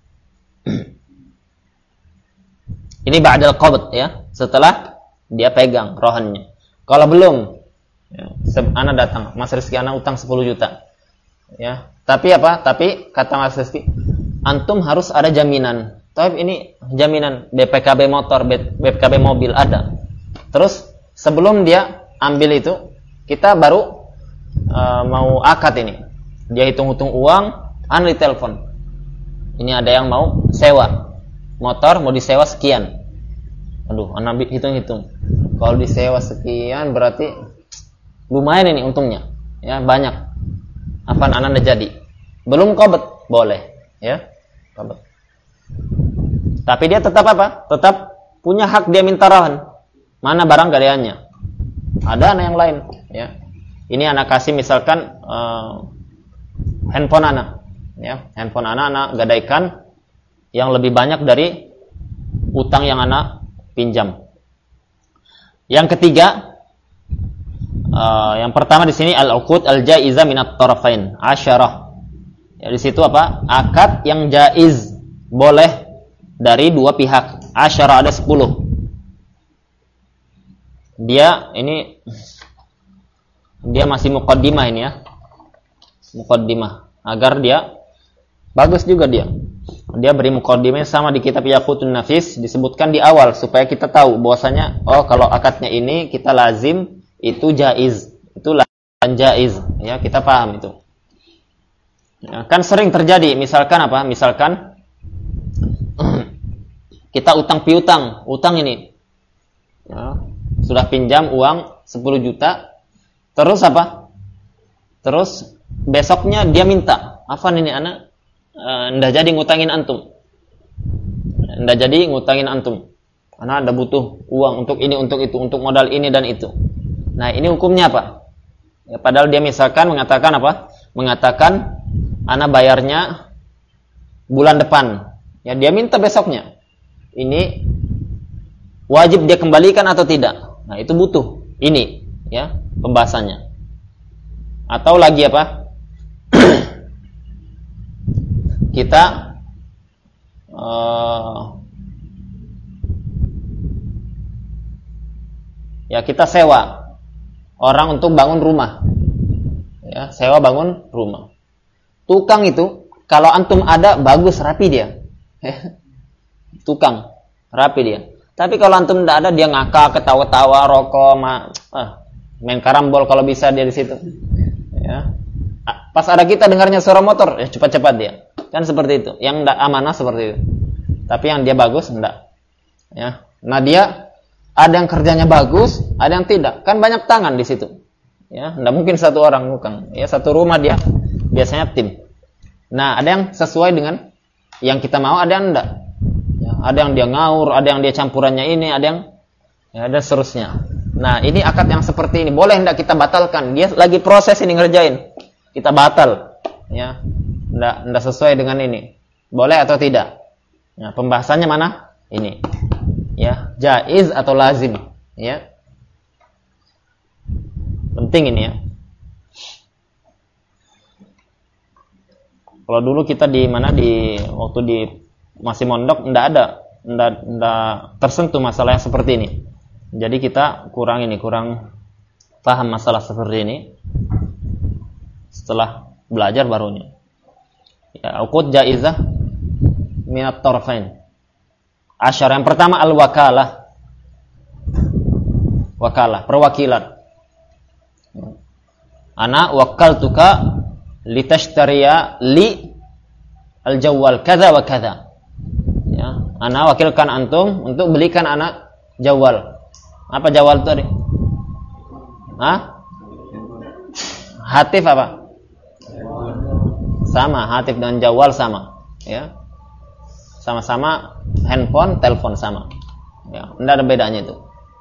Ini ba'dal qabd, ya, setelah dia pegang rohannya. Kalau belum, ya, ana datang, Mas Rizky ana utang sepuluh juta. Ya, tapi apa? Tapi kata Mas Rizky, antum harus ada jaminan. Tapi ini jaminan B P K B motor, B P K B mobil ada. Terus sebelum dia ambil itu, kita baru Uh, mau akad ini. Dia hitung-hitung uang, ana ditelepon. Ini ada yang mau sewa motor, mau disewa sekian. Aduh, ana hitung-hitung. Kalau disewa sekian berarti lumayan ini untungnya. Ya, banyak. Apaan ana udah jadi. Belum qabd, boleh, ya. Qabd. Tapi dia tetap apa? Tetap punya hak dia minta rahan. Mana barang galiannya? Ada anak yang lain, ya. Ini anak kasih misalkan uh, handphone anak, ya. Handphone anak anak gadaikan yang lebih banyak dari utang yang anak pinjam. Yang ketiga, uh, yang pertama di sini al-uqud al-jaizah minat tarafain, asyarah. Ya, di situ apa? Akad yang jaiz, boleh dari dua pihak. Asyarah ada sepuluh. Dia ini dia masih muqaddimah ini ya. Muqaddimah agar dia bagus juga dia. Dia beri muqaddimah sama di kitab Yaqutun Nafis, disebutkan di awal supaya kita tahu bahwasanya oh kalau akadnya ini kita lazim itu jaiz, itu lazim jaiz ya, kita paham itu. Ya, kan sering terjadi misalkan apa? Misalkan kita utang piutang, utang ini. Ya, sudah pinjam uang sepuluh juta. Terus apa? Terus besoknya dia minta, "Afan ini anak uh, ndak jadi ngutangin antum." Ndak jadi ngutangin antum. Karena ada butuh uang untuk ini, untuk itu, untuk modal ini dan itu. Nah, ini hukumnya apa? Ya, padahal dia misalkan mengatakan apa? Mengatakan anak bayarnya bulan depan. Ya, dia minta besoknya. Ini wajib dia kembalikan atau tidak? Nah, itu butuh ini, ya, pembahasannya. Atau lagi apa? Kita uh, ya kita sewa orang untuk bangun rumah. Ya, sewa bangun rumah. Tukang itu kalau antum ada bagus rapi dia. Tukang rapi dia. Tapi kalau antum tidak ada dia ngakak, ketawa-tawa, rokok, ma, ah, main karambol kalau bisa dia di situ. Ya. Pas ada kita dengarnya suara motor, ya cepat-cepat dia. Kan seperti itu. Yang tidak amanah seperti itu. Tapi yang dia bagus enggak. Ya. Nah, dia ada yang kerjanya bagus, ada yang tidak. Kan banyak tangan di situ. Ya, enggak mungkin satu orang bukan. Ya, satu rumah dia biasanya tim. Nah, ada yang sesuai dengan yang kita mau, ada yang enggak. Ya, ada yang dia ngaur, ada yang dia campurannya ini, ada yang ya, ada seterusnya. Nah, ini akad yang seperti ini boleh enggak kita batalkan? Dia lagi proses ini ngerjain. Kita batal. Ya. Enggak enggak sesuai dengan ini. Boleh atau tidak? Nah, pembahasannya mana? Ini. Ya, jaiz atau lazim, ya. Penting ini ya. Kalau dulu kita di mana di waktu di masih mondok enggak ada, enggak enggak tersentuh masalah yang seperti ini. Jadi kita kurang ini, kurang paham masalah seperti ini. Setelah belajar barunya. Ya, uqud jaizah minat tarfain. Asyar yang pertama al-wakalah. Wakalah, perwakilan. Ana wakaltuka litashtariya li al-jawwal kadza wa kadza. Ya, ana wakilkan antum untuk belikan anak jawwal. Apa jawwal tadi? Hah? Hatif apa? Sama, hatif dan jawwal sama, ya. Sama-sama handphone, telepon sama. Ya, enggak ada bedanya itu.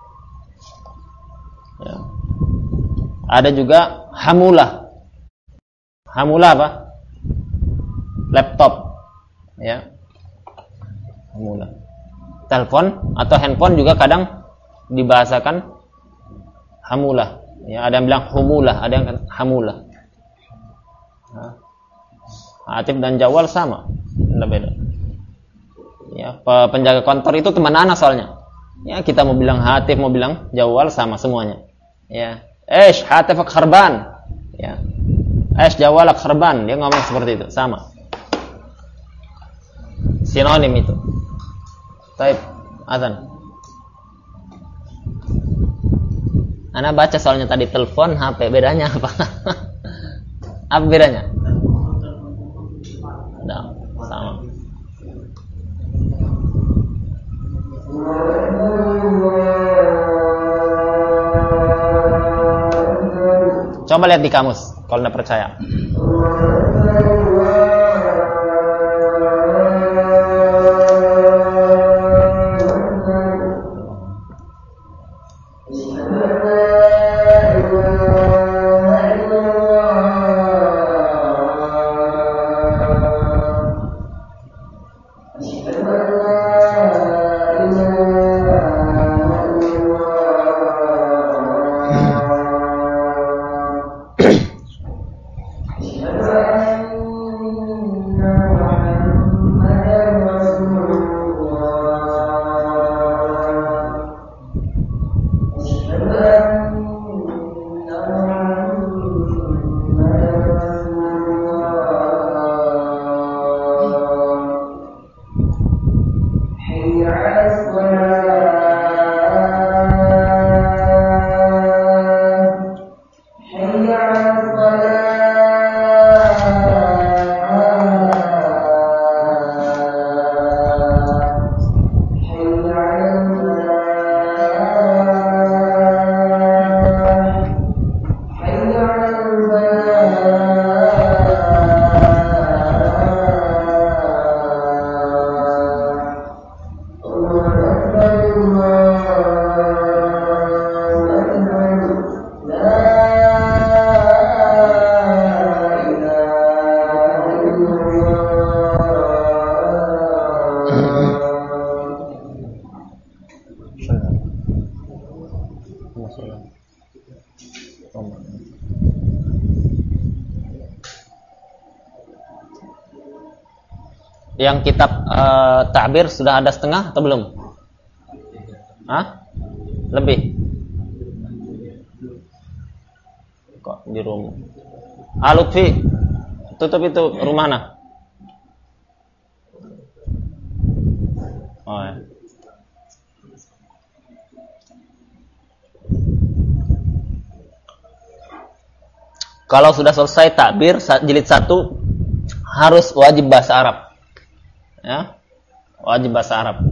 Ya. Ada juga hamulah. Hamulah apa? Laptop. Ya. Hamulah. Telepon atau handphone juga kadang dibahasakan hamulah. Ya, ada yang bilang humulah, ada yang hamulah. Nah, hatif dan jawal sama, enggak beda. Ya, penjaga kantor itu teman anak soalnya. Ya, kita mau bilang hatif, mau bilang jawal sama semuanya. Ya, esh hatifak kharban. Ya. Esh jawalak kharban, dia ngomong seperti itu, sama. Sinonim itu. Baik, azan. Ana baca soalnya tadi telepon, H P, bedanya apa? Apa bedanya? Coba lihat di kamus kalau tidak percaya. Yang kitab uh, ta'bir sudah ada setengah atau belum? Hah? Lebih? Kok di rumah? Ah, Lutfi, tutup itu rumah mana? Oh ya. Kalau sudah selesai takbir jilid satu harus wajib bahasa Arab. Ya, wajib bahasa Arab.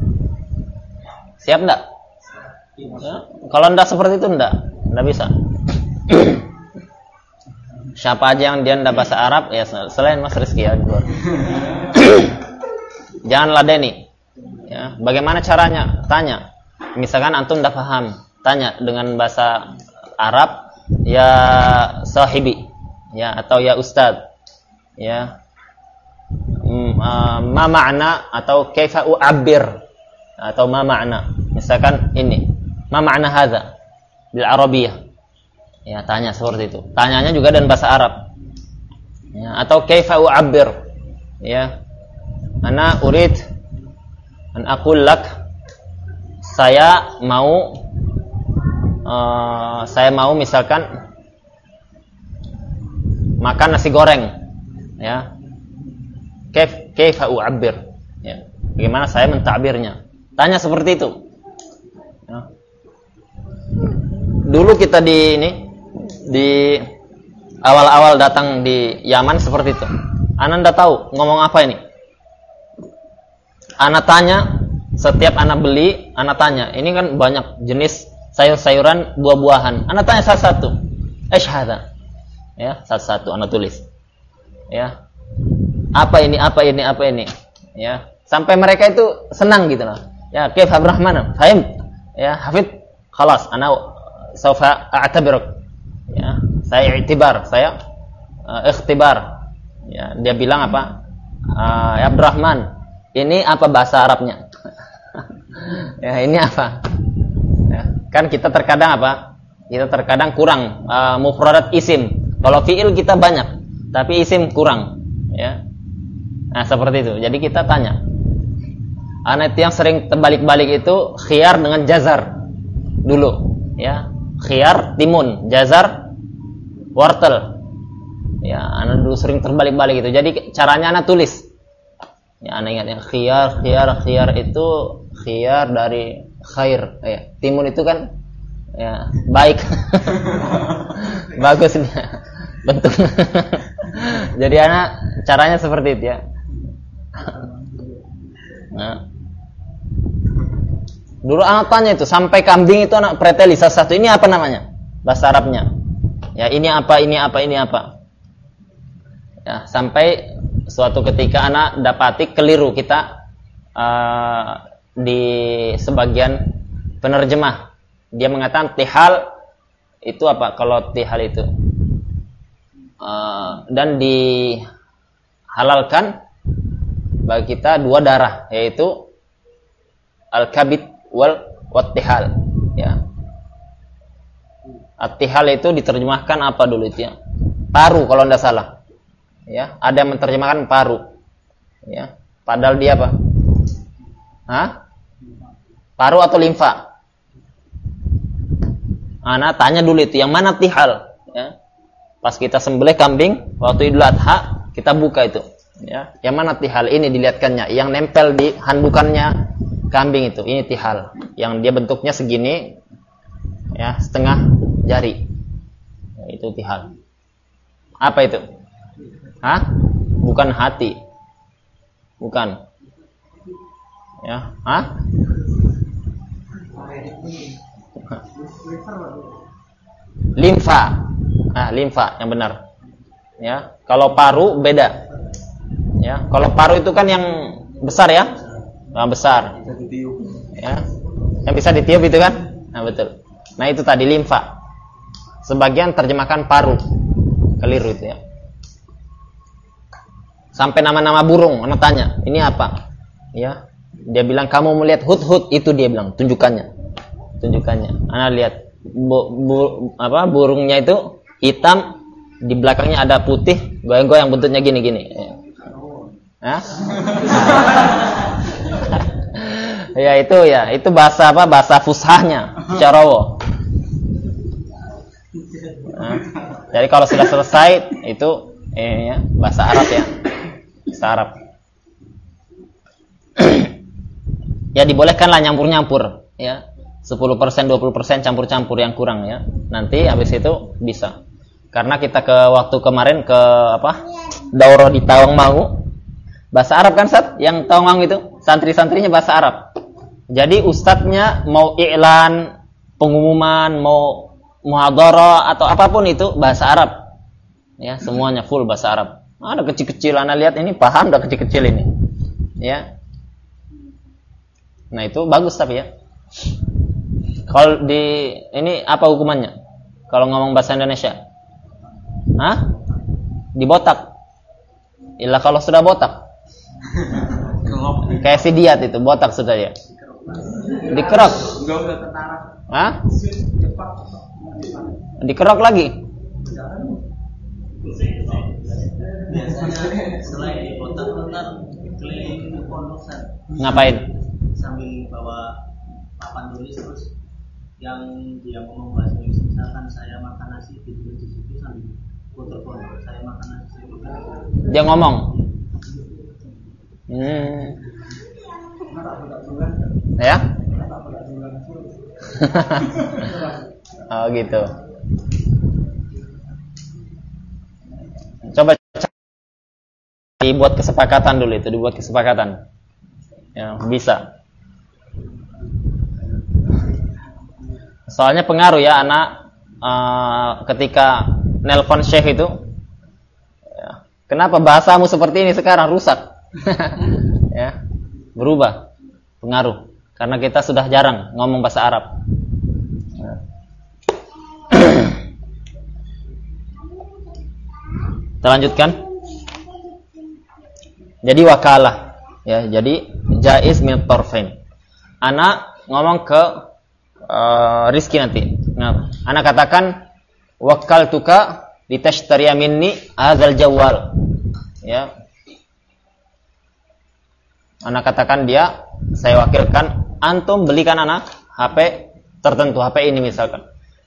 Siap enggak? Ya. Kalau enggak seperti itu enggak, enggak bisa. Siapa aja yang dia enggak bahasa Arab, ya selain Mas Rizky ya. Jangan ladeni. Ya, bagaimana caranya? Tanya. Misalkan antum enggak paham, tanya dengan bahasa Arab, ya sahibi, ya atau ya ustaz, ya. Ma ma'na atau kaifa u'abbir atau ma ma'na. Misalkan ini, ma ma'na hadza bil Arabiyah. Ya, tanya seperti itu. Tanyanya juga dengan bahasa Arab. Ya, atau kaifa u'abbir. Ya. Ana urid an aqul lak, saya mau uh, saya mau misalkan makan nasi goreng. Ya. Kaif kaifa u'abbir, ya. Bagaimana saya mentakbirnya? Tanya seperti itu. Ya. Dulu kita di ini di awal-awal datang di Yaman seperti itu. Ana ndak tahu ngomong apa ini. Ana tanya, setiap ana beli, ana tanya. Ini kan banyak jenis sayur-sayuran, buah-buahan. Ana tanya satu-satu. Eish hadza. Ya, satu-satu ana tulis. Ya. Apa ini, apa ini, apa ini, ya, sampai mereka itu senang gitu loh. Ya, kaif Abdurrahman, fahim? Ya, hafid, khalas, ana saufa a'tabiruk. Ya, saya i'tibar, saya uh, ikhtibar. Ya, dia bilang apa? Uh, ya Abdurrahman, ini apa bahasa Arabnya? Ya, ini apa? Ya, kan kita terkadang apa? Kita terkadang kurang uh, mufradat isim. Kalau fiil kita banyak, tapi isim kurang, ya. Nah, seperti itu. Jadi kita tanya. Anak yang sering terbalik-balik itu khiyar dengan jazar dulu, ya. Khiyar timun, jazar wortel. Ya, anak dulu sering terbalik-balik itu. Jadi caranya anak tulis. Ya, anak ingat yang khiyar, khiyar, khiyar itu khiyar dari khair, ya. Timun itu kan ya, baik. Bagus dia. Bentuk. Jadi anak caranya seperti itu ya. Nah. Dulu anak tanya itu, sampai kambing itu anak preteli satu-satu. Ini apa namanya? Bahasa Arabnya. Ya, ini apa, ini apa, ini apa. Ya, sampai suatu ketika anak dapati keliru kita uh, di sebagian penerjemah. Dia mengatakan tihal itu apa? Kalau tihal itu. Uh, dan dihalalkan bagi kita dua darah, yaitu al-kabid wal wattihal, ya. At-tihal itu diterjemahkan apa dulu itu ya? Paru kalau tidak salah. Ya, ada yang menerjemahkan paru. Ya, padahal dia apa? Hah? Paru atau limfa? Ana tanya dulu itu, yang mana tihal? Ya. Pas kita sembelih kambing waktu Idul Adha, kita buka itu. Ya, yang mana tihal? Ini dilihatkannya, yang nempel di handukannya kambing itu, ini tihal, yang dia bentuknya segini, ya, setengah jari, ya, itu tihal. Apa itu? Hah? Bukan hati, bukan, ya, hah? Limfa, ah, limfa yang benar, ya. Kalau paru beda, ya. Kalau paru itu kan yang besar ya. Nah, besar, ya, yang bisa ditiup itu kan, nah betul. Nah itu tadi limfa. Sebagian terjemahkan paru, keliru itu ya. Sampai nama-nama burung, anak tanya, ini apa? Ya, dia bilang kamu melihat hut-hut, itu dia bilang, tunjukkannya, tunjukkannya. Anak lihat, bu, bu, apa burungnya itu hitam, di belakangnya ada putih, goyang-goyang bentuknya gini-gini. Ya. Hah? Ya itu ya, itu bahasa apa? Bahasa fushahnya, Syarawo. Nah, jadi kalau sudah selesai itu eh, ya, bahasa Arab ya, bahasa Arab. Ya dibolehkanlah nyampur-nyampur, ya, sepuluh persen, dua puluh persen campur-campur yang kurang ya. Nanti habis itu bisa. Karena kita ke waktu kemarin ke apa? Daurah di Tawangmangu. Bahasa Arab kan, Ustaz? Yang Tawangmangu itu santri-santrinya bahasa Arab. Jadi ustadznya mau iklan, pengumuman, mau muhadharah atau apapun itu bahasa Arab. Ya, semuanya full bahasa Arab. Ada kecil-kecil, Anda lihat ini paham, udah kecil-kecil ini. Ya. Nah, itu bagus tapi ya. Kalau di ini apa hukumannya? Kalau ngomong bahasa Indonesia? Hah? Dibotak. Illa kalau sudah botak. Kayak si diat itu, botak sudah ya. Dikerok. Hah? Dikerok lagi. Selain dibotak-botak keliling pondok. Ngapain? Sambil bawa papan tulis terus yang dia ngomong bahasa Indonesia, misalkan saya makan nasi di situ sambil putar pondok, saya makan nasi. Dia ngomong. Hmm. Ya? Oh gitu. Coba dibuat kesepakatan dulu itu, dibuat kesepakatan. Ya, bisa. Soalnya pengaruh ya anak uh, ketika nelpon syekh itu. Ya, kenapa bahasamu seperti ini sekarang rusak? Ya, berubah, pengaruh. Karena kita sudah jarang ngomong bahasa Arab. Ya. Kita lanjutkan. Jadi wakalah, ya. Jadi jaiz min tarfain. Anak ngomong ke uh, Rizki nanti. Nah, anak katakan wakaltuka litashtariya minni hadzal jawal. Ya. Anak katakan dia, saya wakilkan antum belikan anak H P tertentu, H P ini misalkan.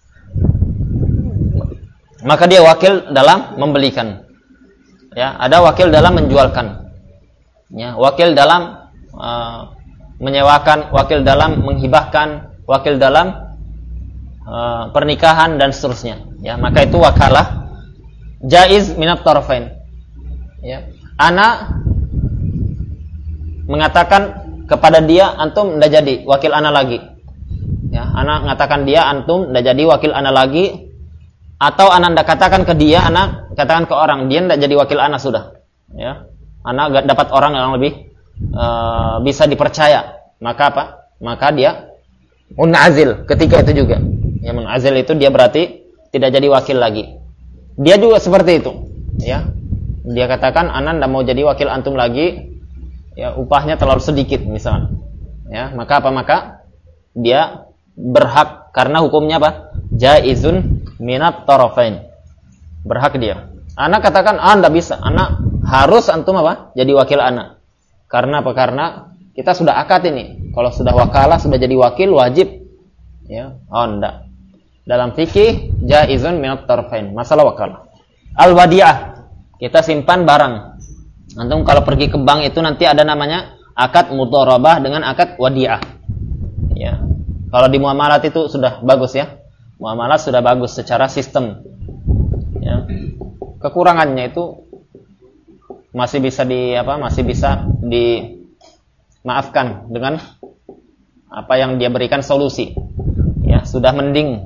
Maka dia wakil dalam membelikan. Ya, ada wakil dalam menjualkan. Ya, wakil dalam uh, menyewakan, wakil dalam menghibahkan, wakil dalam uh, pernikahan dan seterusnya. Ya, maka itu wakalah jaiz minat tarfain. Ya, anak mengatakan kepada dia antum ndak jadi wakil ana lagi. Ya, ana ngatakan dia antum ndak jadi wakil ana lagi, atau ana ndak katakan ke dia, ana katakan ke orang, dia ndak jadi wakil ana sudah. Ya. Ana gak dapat orang yang lebih uh, bisa dipercaya. Maka apa? Maka dia munazil ketika itu juga. Ya, munazil itu dia berarti tidak jadi wakil lagi. Dia juga seperti itu, ya. Dia katakan ana ndak mau jadi wakil antum lagi. Ya, upahnya terlalu sedikit misalnya. Ya, maka apa? Maka dia berhak karena hukumnya apa? Jaizun minat tarafain. Berhak dia. Ana katakan, "Ah, enggak bisa. Ana harus antum apa? Jadi wakil ana." Karena apa? Karena kita sudah akad ini. Kalau sudah wakalah, sudah jadi wakil wajib. Ya, oh enggak. Dalam fikih jaizun minat tarafain. Masalah wakalah. Al-wadi'ah. Kita simpan barang. Antum kalau pergi ke bank itu nanti ada namanya akad mudharabah dengan akad wadi'ah. Ya. Kalau di muamalat itu sudah bagus ya. Muamalat sudah bagus secara sistem. Ya. Kekurangannya itu masih bisa di apa? Masih bisa dimaafkan dengan apa yang dia berikan solusi. Ya, sudah mending.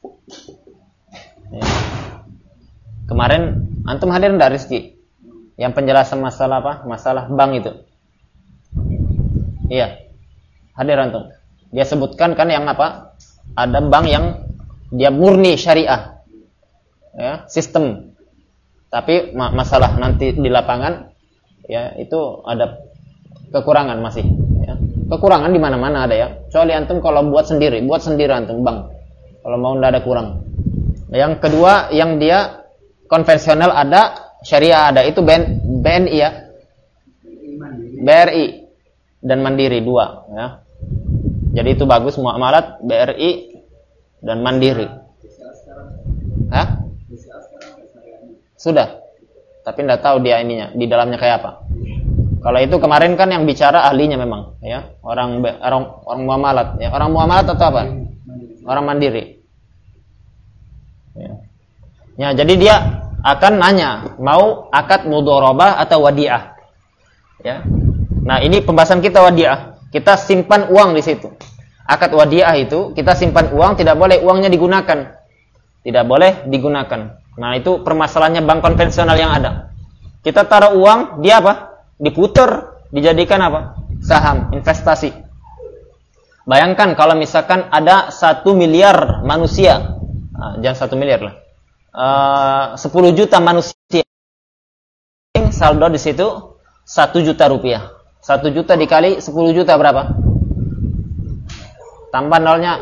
Ya. Kemarin antum hadir enggak Rizky? Yang penjelasan masalah apa? Masalah bank itu. Iya. Hadir antum. Dia sebutkan kan yang apa? Ada bank yang dia murni syariah. Ya, sistem. Tapi ma- masalah nanti di lapangan ya itu ada kekurangan masih, ya. Kekurangan di mana-mana ada ya. Kecuali antum kalau buat sendiri, buat sendiri antum bank. Kalau mau enggak ada kurang. Yang kedua yang dia konvensional ada, syariah ada, itu B N I ya. B R I dan Mandiri dua ya. Jadi itu bagus muamalat B R I dan Mandiri. Hah? Sudah. Tapi enggak tahu dia ininya, di dalamnya kayak apa. Kalau itu kemarin kan yang bicara ahlinya memang ya, orang orang orang muamalat ya. Orang muamalat atau apa? Orang Mandiri. Ya. Ya, jadi dia akan nanya, mau akad mudharabah atau wadi'ah. Ya. Nah, ini pembahasan kita wadi'ah. Kita simpan uang di situ. Akad wadi'ah itu kita simpan uang, tidak boleh uangnya digunakan. Tidak boleh digunakan. Nah, itu permasalahannya bank konvensional yang ada. Kita taruh uang, dia apa? Diputar, dijadikan apa? Saham, investasi. Bayangkan kalau misalkan ada satu miliar manusia. Nah, jangan satu miliar lah. Uh, sepuluh juta manusia. Saldo di situ satu juta rupiah. Satu juta dikali sepuluh juta berapa? Tambah nolnya.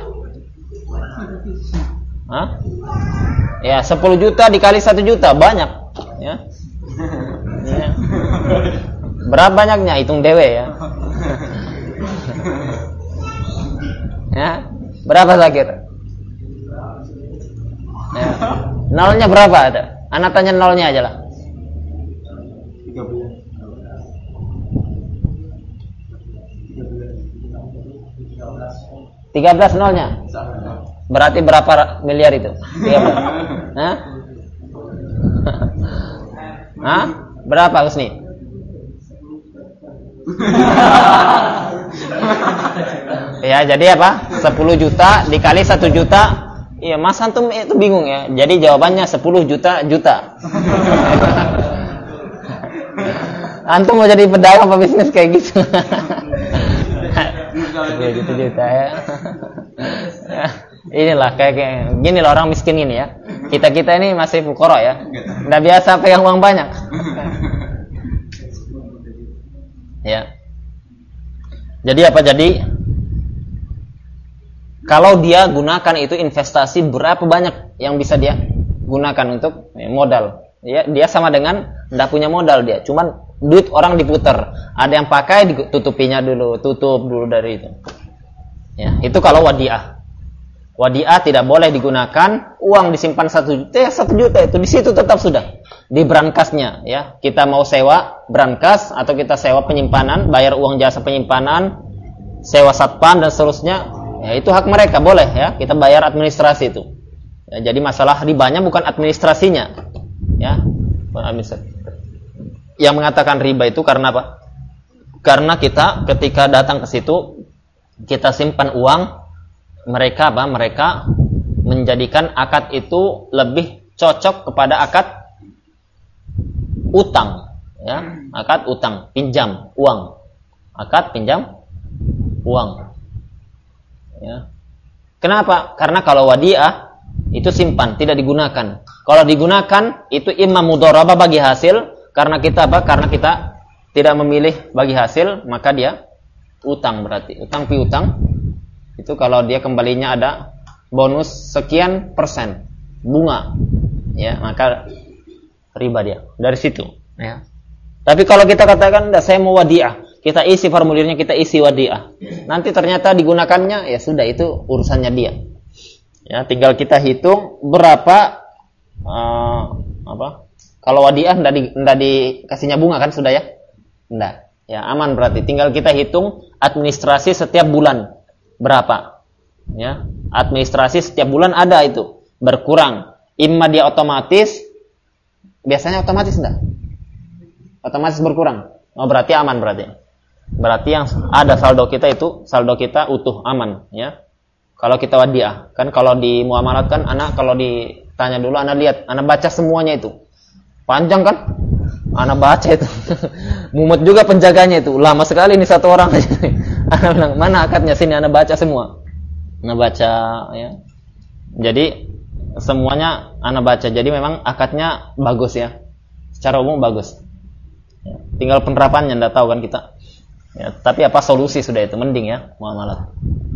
Hah? Ya, sepuluh juta dikali satu juta banyak, ya. Ya. Berapa banyaknya? Hitung dewe ya. Ya. Berapa sakit? Ya. Nolnya berapa ada? Anak tanya nolnya aja lah. tiga belas nolnya. Berarti berapa miliar itu? tiga belas. Hah? Hah? Berapa Husni? Ya, jadi apa? sepuluh juta dikali satu juta. Iya, Mas antum itu bingung ya. Jadi jawabannya sepuluh juta juta. Antum mau jadi pedagang apa bisnis kayak gitu? sepuluh juta juta ya. Inilah kayak, kayak gini lah orang miskin ini ya. Kita-kita ini masih fukara ya. Enggak biasa pegang uang banyak. Ya. Jadi apa jadi? Kalau dia gunakan itu investasi berapa banyak yang bisa dia gunakan untuk ya, modal. Ya, dia sama dengan enggak punya modal dia. Cuman duit orang diputar. Ada yang pakai ditutupinya dulu, tutup dulu dari itu. Ya, itu kalau wadi'ah. Wadi'ah tidak boleh digunakan, uang disimpan satu juta, ya satu juta itu di situ tetap sudah di brankasnya. Ya, kita mau sewa brankas atau kita sewa penyimpanan, bayar uang jasa penyimpanan, sewa satpam dan seterusnya, ya itu hak mereka boleh ya. Kita bayar administrasi itu. Ya, jadi masalah ribanya bukan administrasinya, ya. Yang mengatakan riba itu karena apa? Karena kita ketika datang ke situ, kita simpan uang, mereka apa? Mereka menjadikan akad itu lebih cocok kepada akad utang, ya, akad utang, pinjam uang, akad pinjam uang, ya. Kenapa? Karena kalau wadiah itu simpan, tidak digunakan. Kalau digunakan itu imma mudharabah bagi hasil, karena kita apa? Karena kita tidak memilih bagi hasil, maka dia utang berarti. Utang piutang itu kalau dia kembalinya ada bonus sekian persen bunga, ya, maka riba dia dari situ, ya. Tapi kalau kita katakan, saya mau wadiah, kita isi formulirnya, kita isi wadiah, nanti ternyata digunakannya, ya sudah, itu urusannya dia, ya. Tinggal kita hitung berapa uh, apa? Kalau wadiah ndak di, ndak dikasihnya bunga kan, sudah ya, ndak, ya, aman berarti. Tinggal kita hitung administrasi setiap bulan berapa, ya. Administrasi setiap bulan ada itu berkurang, imma dia otomatis, biasanya otomatis enggak? Otomatis berkurang. Oh, berarti aman berarti. Berarti yang ada saldo kita itu saldo kita utuh, aman, ya. Kalau kita wadiah, kan kalau di muamalat kan anak kalau ditanya dulu, anak lihat, anak baca semuanya itu. Panjang kan? Anak baca itu. Mumet juga penjaganya itu. Lama sekali ini satu orang aja. Anak bilang, "Mana akadnya?" Sini anak baca semua. Anak baca, ya. Jadi semuanya anak baca. Jadi memang akadnya bagus, ya. Secara umum bagus. Ya. Tinggal penerapannya enggak tahu kan kita. Ya, tapi apa solusi sudah itu, mending ya muamalat.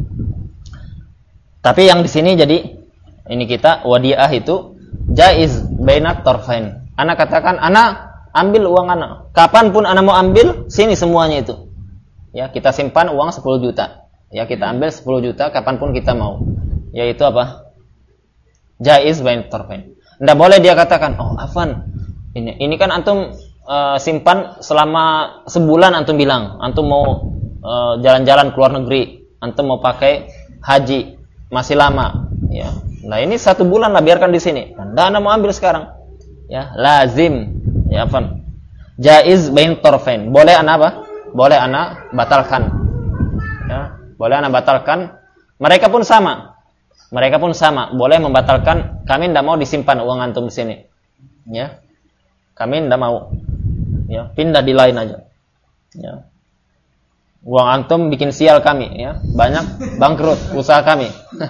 Tapi yang di sini jadi ini kita wadiah itu jaiz bainat tarfain. Anak katakan, anak ambil uang anak. Kapanpun anak mau ambil, sini semuanya itu. Ya, kita simpan uang sepuluh juta. Ya, kita ambil sepuluh juta kapanpun kita mau. Yaitu apa? Jaiz bainat tarfain. Enggak boleh dia katakan, "Oh, Afwan, ini ini kan antum uh, simpan selama sebulan, antum bilang, antum mau uh, jalan-jalan ke luar negeri, antum mau pakai haji, masih lama." Ya. Nah, ini satu bulan lah, biarkan di sini. Enggak, anak mau ambil sekarang. Ya, lazim. Ya, Afwan. Jaiz bainat tarfain. Boleh anak apa? Boleh anak batalkan. Ya, boleh anak batalkan. Mereka pun sama. Mereka pun sama, boleh membatalkan. Kami tidak mau disimpan uang antum di sini. Ya. Kami tidak mau. Ya, pindah di lain aja. Ya. Uang antum bikin sial kami, ya. Banyak bangkrut usaha kami.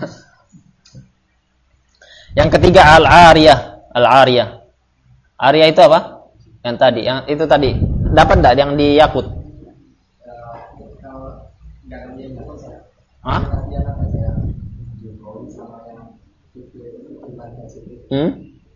Yang ketiga al-ariyah. Al-ariyah. Ariyah itu apa? Yang tadi, yang itu tadi. Dapat enggak yang di Yakut? Hah? Hmm?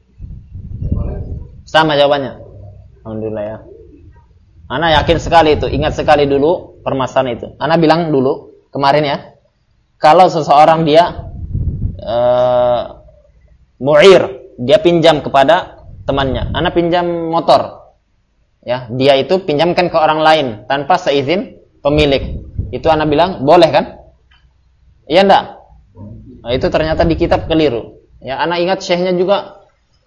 Sama jawabannya. Alhamdulillah, ya. Ana yakin sekali itu, ingat sekali dulu permasalahan itu. Ana bilang dulu kemarin, ya. Kalau seseorang dia uh, mu'ir, dia pinjam kepada temannya. Ana pinjam motor. Ya, dia itu pinjamkan ke orang lain tanpa seizin pemilik. Itu ana bilang boleh kan? Iya enggak? Nah, itu ternyata di kitab keliru. Ya, ana ingat syekhnya juga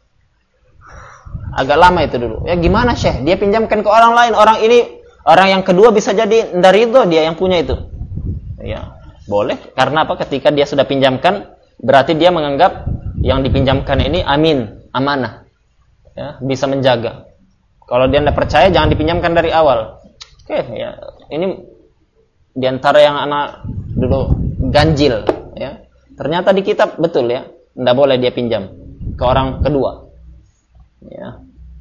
agak lama itu dulu. Ya, gimana syekh? Dia pinjamkan ke orang lain. Orang ini, orang yang kedua bisa jadi ndak ridho dia yang punya itu. Ya, boleh. Karena apa? Ketika dia sudah pinjamkan, berarti dia menganggap yang dipinjamkan ini amin, amanah. Ya, bisa menjaga. Kalau dia tidak percaya, jangan dipinjamkan dari awal. Oke, ya. Ini diantara yang anak dulu ganjil, ya. Ternyata di kitab betul, ya. Tidak boleh dia pinjam ke orang kedua. Ya.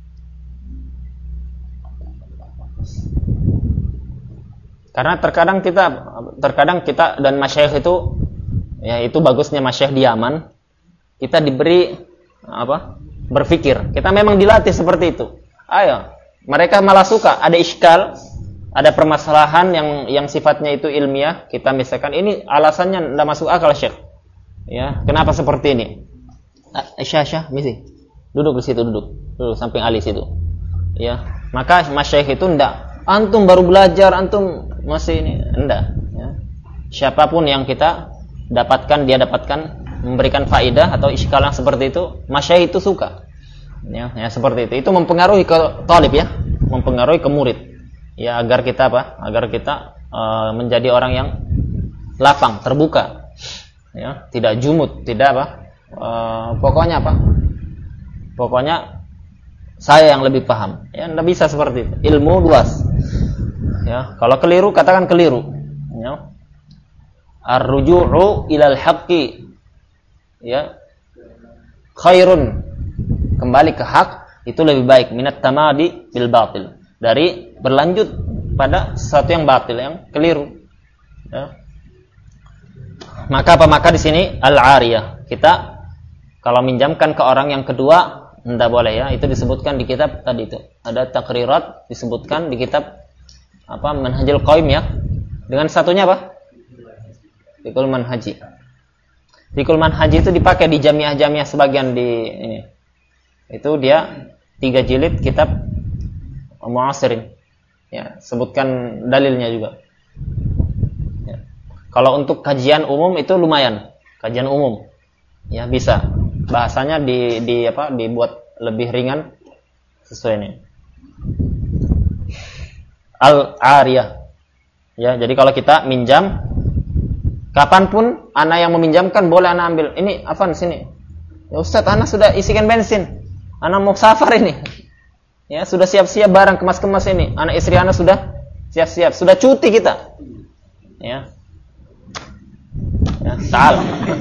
Karena terkadang kita terkadang kita dan masyayikh itu, ya, itu bagusnya masyayikh di Yaman, kita diberi apa? Berpikir. Kita memang dilatih seperti itu. Ayo, mereka malah suka ada iskal, ada permasalahan yang yang sifatnya itu ilmiah, kita misalkan ini alasannya tidak masuk akal, Syekh. Ya, kenapa seperti ini? Syah, Syah, misi. Duduk di situ, duduk. Duduk samping Ali situ. Ya, maka masyayikh itu enggak. Antum baru belajar, antum masih ini, enggak, ya. Siapapun yang kita dapatkan, dia dapatkan memberikan faedah atau iskal yang seperti itu, masyayikh itu suka. Ya, ya seperti itu. Itu mempengaruhi ke talib, ya, mempengaruhi ke murid. Ya agar kita apa? Agar kita uh, menjadi orang yang lapang, terbuka. Ya, tidak jumut, tidak apa? Uh, pokoknya apa? Pokoknya saya yang lebih paham. Ya, enggak bisa seperti itu. Ilmu luas. Ya, kalau keliru katakan keliru. Ya. Ar-ruju'u ilal haqqi. Ya. Khairun. Kembali ke hak itu lebih baik minat tamadi bil batil. Dari berlanjut pada sesuatu yang batil, yang keliru. Ya. Maka apa? Maka di sini al-ariyah. Kita kalau minjamkan ke orang yang kedua tidak boleh ya. Itu disebutkan di kitab tadi itu. Ada takrirat disebutkan di kitab apa? Manhajul Qaim ya. Dengan satunya apa? Fikul Manhaji. Fikul Manhaji itu dipakai di jamiah-jamiah sebagian di ini. Itu dia tiga jilid kitab Mu'asirin. Ya, sebutkan dalilnya juga. Ya. Kalau untuk kajian umum itu lumayan. Kajian umum. Ya, bisa. Bahasanya di di apa? Dibuat lebih ringan sesuai ini. Al-ariyah. Ya, jadi kalau kita minjam kapanpun anak yang meminjamkan boleh anak ambil. Ini Afan sini. Ya Ustaz, anak sudah isikan bensin. Anak mau safar ini. Ya, sudah siap-siap barang kemas-kemas ini. Anak istri anak sudah siap-siap, sudah cuti kita. Ya. Ya, ta'al.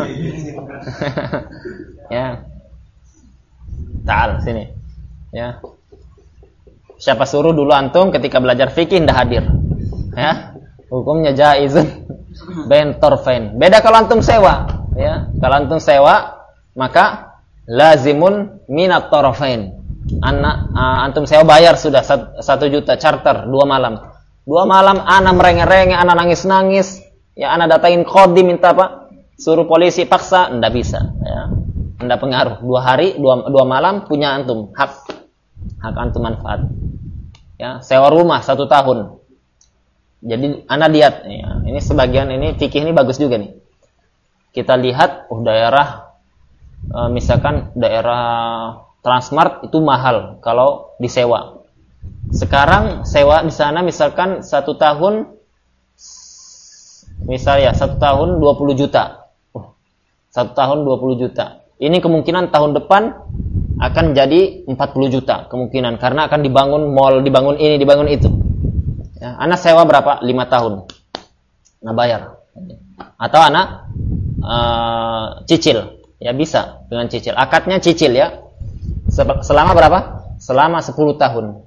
Ya. Ta'al sini. Ya. Siapa suruh dulu antum ketika belajar fikih ndak hadir. Ya. Hukumnya jaizun bain tarfain. Beda kalau antum sewa, ya. Kalau antum sewa, maka lazimun minat tarfain. Anak uh, antum sewa bayar sudah satu juta charter dua malam. Dua malam anak merengek-rengek, anak nangis-nangis, ya anak datangin qadim minta apa? Suruh polisi paksa, ndak bisa, ya. Ndak pengaruh. Dua hari, dua, dua malam punya antum, hak hak antum manfaat. Ya, sewa rumah satu tahun. Jadi anak lihat, ya, ini sebagian ini fikih ini bagus juga nih. Kita lihat, oh daerah, e, misalkan daerah Transmart itu mahal kalau disewa. Sekarang sewa di sana misalkan satu tahun, misal ya satu tahun dua puluh juta. Oh, satu tahun dua puluh juta. Ini kemungkinan tahun depan akan jadi empat puluh juta kemungkinan karena akan dibangun mall, dibangun ini, dibangun itu. Ya, anak sewa berapa? lima tahun. Nah bayar. Atau anak uh, cicil. Ya bisa dengan cicil. Akadnya cicil ya. Selama berapa? Selama sepuluh tahun.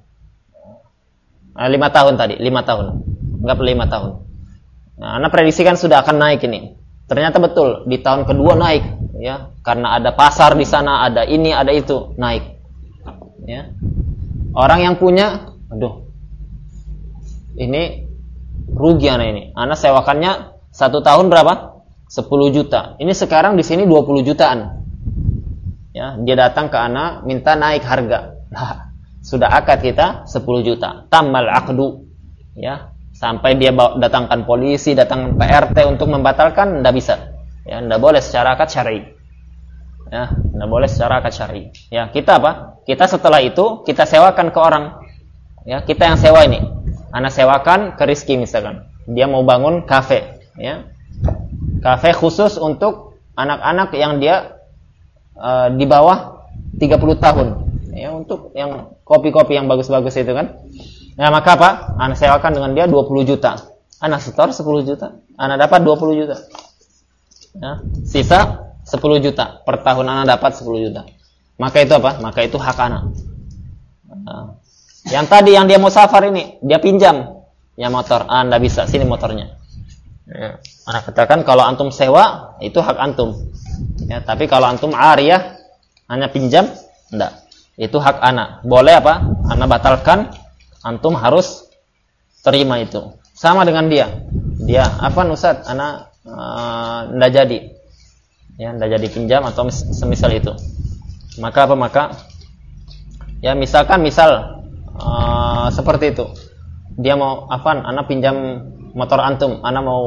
Nah, lima tahun tadi, lima tahun. Enggak perlu lima tahun. Nah, anak prediksikan sudah akan naik ini. Ternyata betul, di tahun kedua naik ya. Karena ada pasar di sana, ada ini, ada itu, naik. Ya. Orang yang punya, aduh. Ini rugi anak ini. Anak sewakannya satu tahun berapa? sepuluh juta. Ini sekarang di sini dua puluh jutaan. Ya, dia datang ke anak minta naik harga. Nah, sudah akad kita sepuluh juta. Tamal aqdu. Ya, sampai dia bawa, datangkan polisi, datangkan P R T untuk membatalkan, enggak bisa. Ya, enggak boleh secara akad syar'i. Ya, enggak boleh secara akad syar'i. Ya, kita apa? Kita setelah itu kita sewakan ke orang. Ya, kita yang sewa ini. Anak sewakan ke Rizky misalkan. Dia mau bangun kafe, ya. Kafe khusus untuk anak-anak yang dia uh, di bawah tiga puluh tahun. Ya, untuk yang kopi-kopi yang bagus-bagus itu kan. Nah, maka apa? Anak sewakan dengan dia dua puluh juta. Anak setor sepuluh juta. Anak dapat dua puluh juta. Ya, sisa sepuluh juta. Per tahun anak dapat sepuluh juta. Maka itu apa? Maka itu hak anak. Nah, yang tadi yang dia mau safar ini, dia pinjam ya motor. Ah, enggak bisa, sini motornya. Ya. Anak katakan kalau antum sewa, itu hak antum. Ya, tapi kalau antum ariyah, hanya pinjam, enggak. Itu hak anak. Boleh apa? Anak batalkan, antum harus terima itu. Sama dengan dia. Dia, apa Ustaz? Anak uh, enggak jadi. Ya, enggak jadi pinjam atau semisal itu. Maka apa? Maka ya misalkan misal Uh, seperti itu. Dia mau Afan, anak pinjam motor antum, anak mau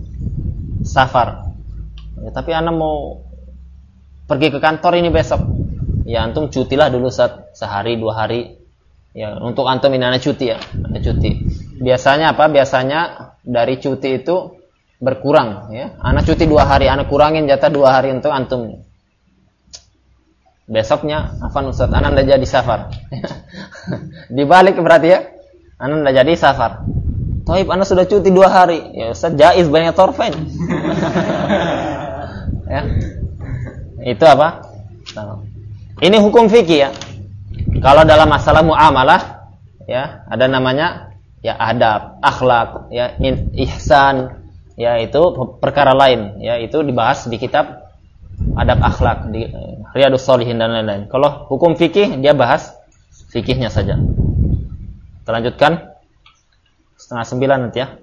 safar. Ya, tapi anak mau pergi ke kantor ini besok. Ya antum cutilah dulu saat sehari dua hari. Ya untuk antum ini anak cuti ya, anak cuti. biasanya apa? Biasanya dari cuti itu berkurang ya. Anak cuti dua hari, anak kurangin jatah dua hari untuk antum. Besoknya, afan Ustaz, anak udah jadi safar. Dibalik berarti ya, anak udah jadi safar. Toib, anak sudah cuti dua hari. Ya Ustaz, jaiz banyak torfen. Ya. Itu apa? Ini hukum fikih ya. Kalau dalam masalah muamalah ya, ada namanya ya adab, akhlak, ya ihsan, ya itu perkara lain, ya itu dibahas di kitab adab akhlak di Riyadhus Shalihin dan lain-lain. Kalau hukum fikih dia bahas fikihnya saja. Kita lanjutkan setengah sembilan nanti ya.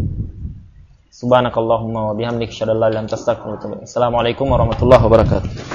Subhanakallahumma wa bihamdika asyhadu an la ilaha illa anta astaghfiruka wa atubu ilaik. Assalamualaikum warahmatullahi wabarakatuh.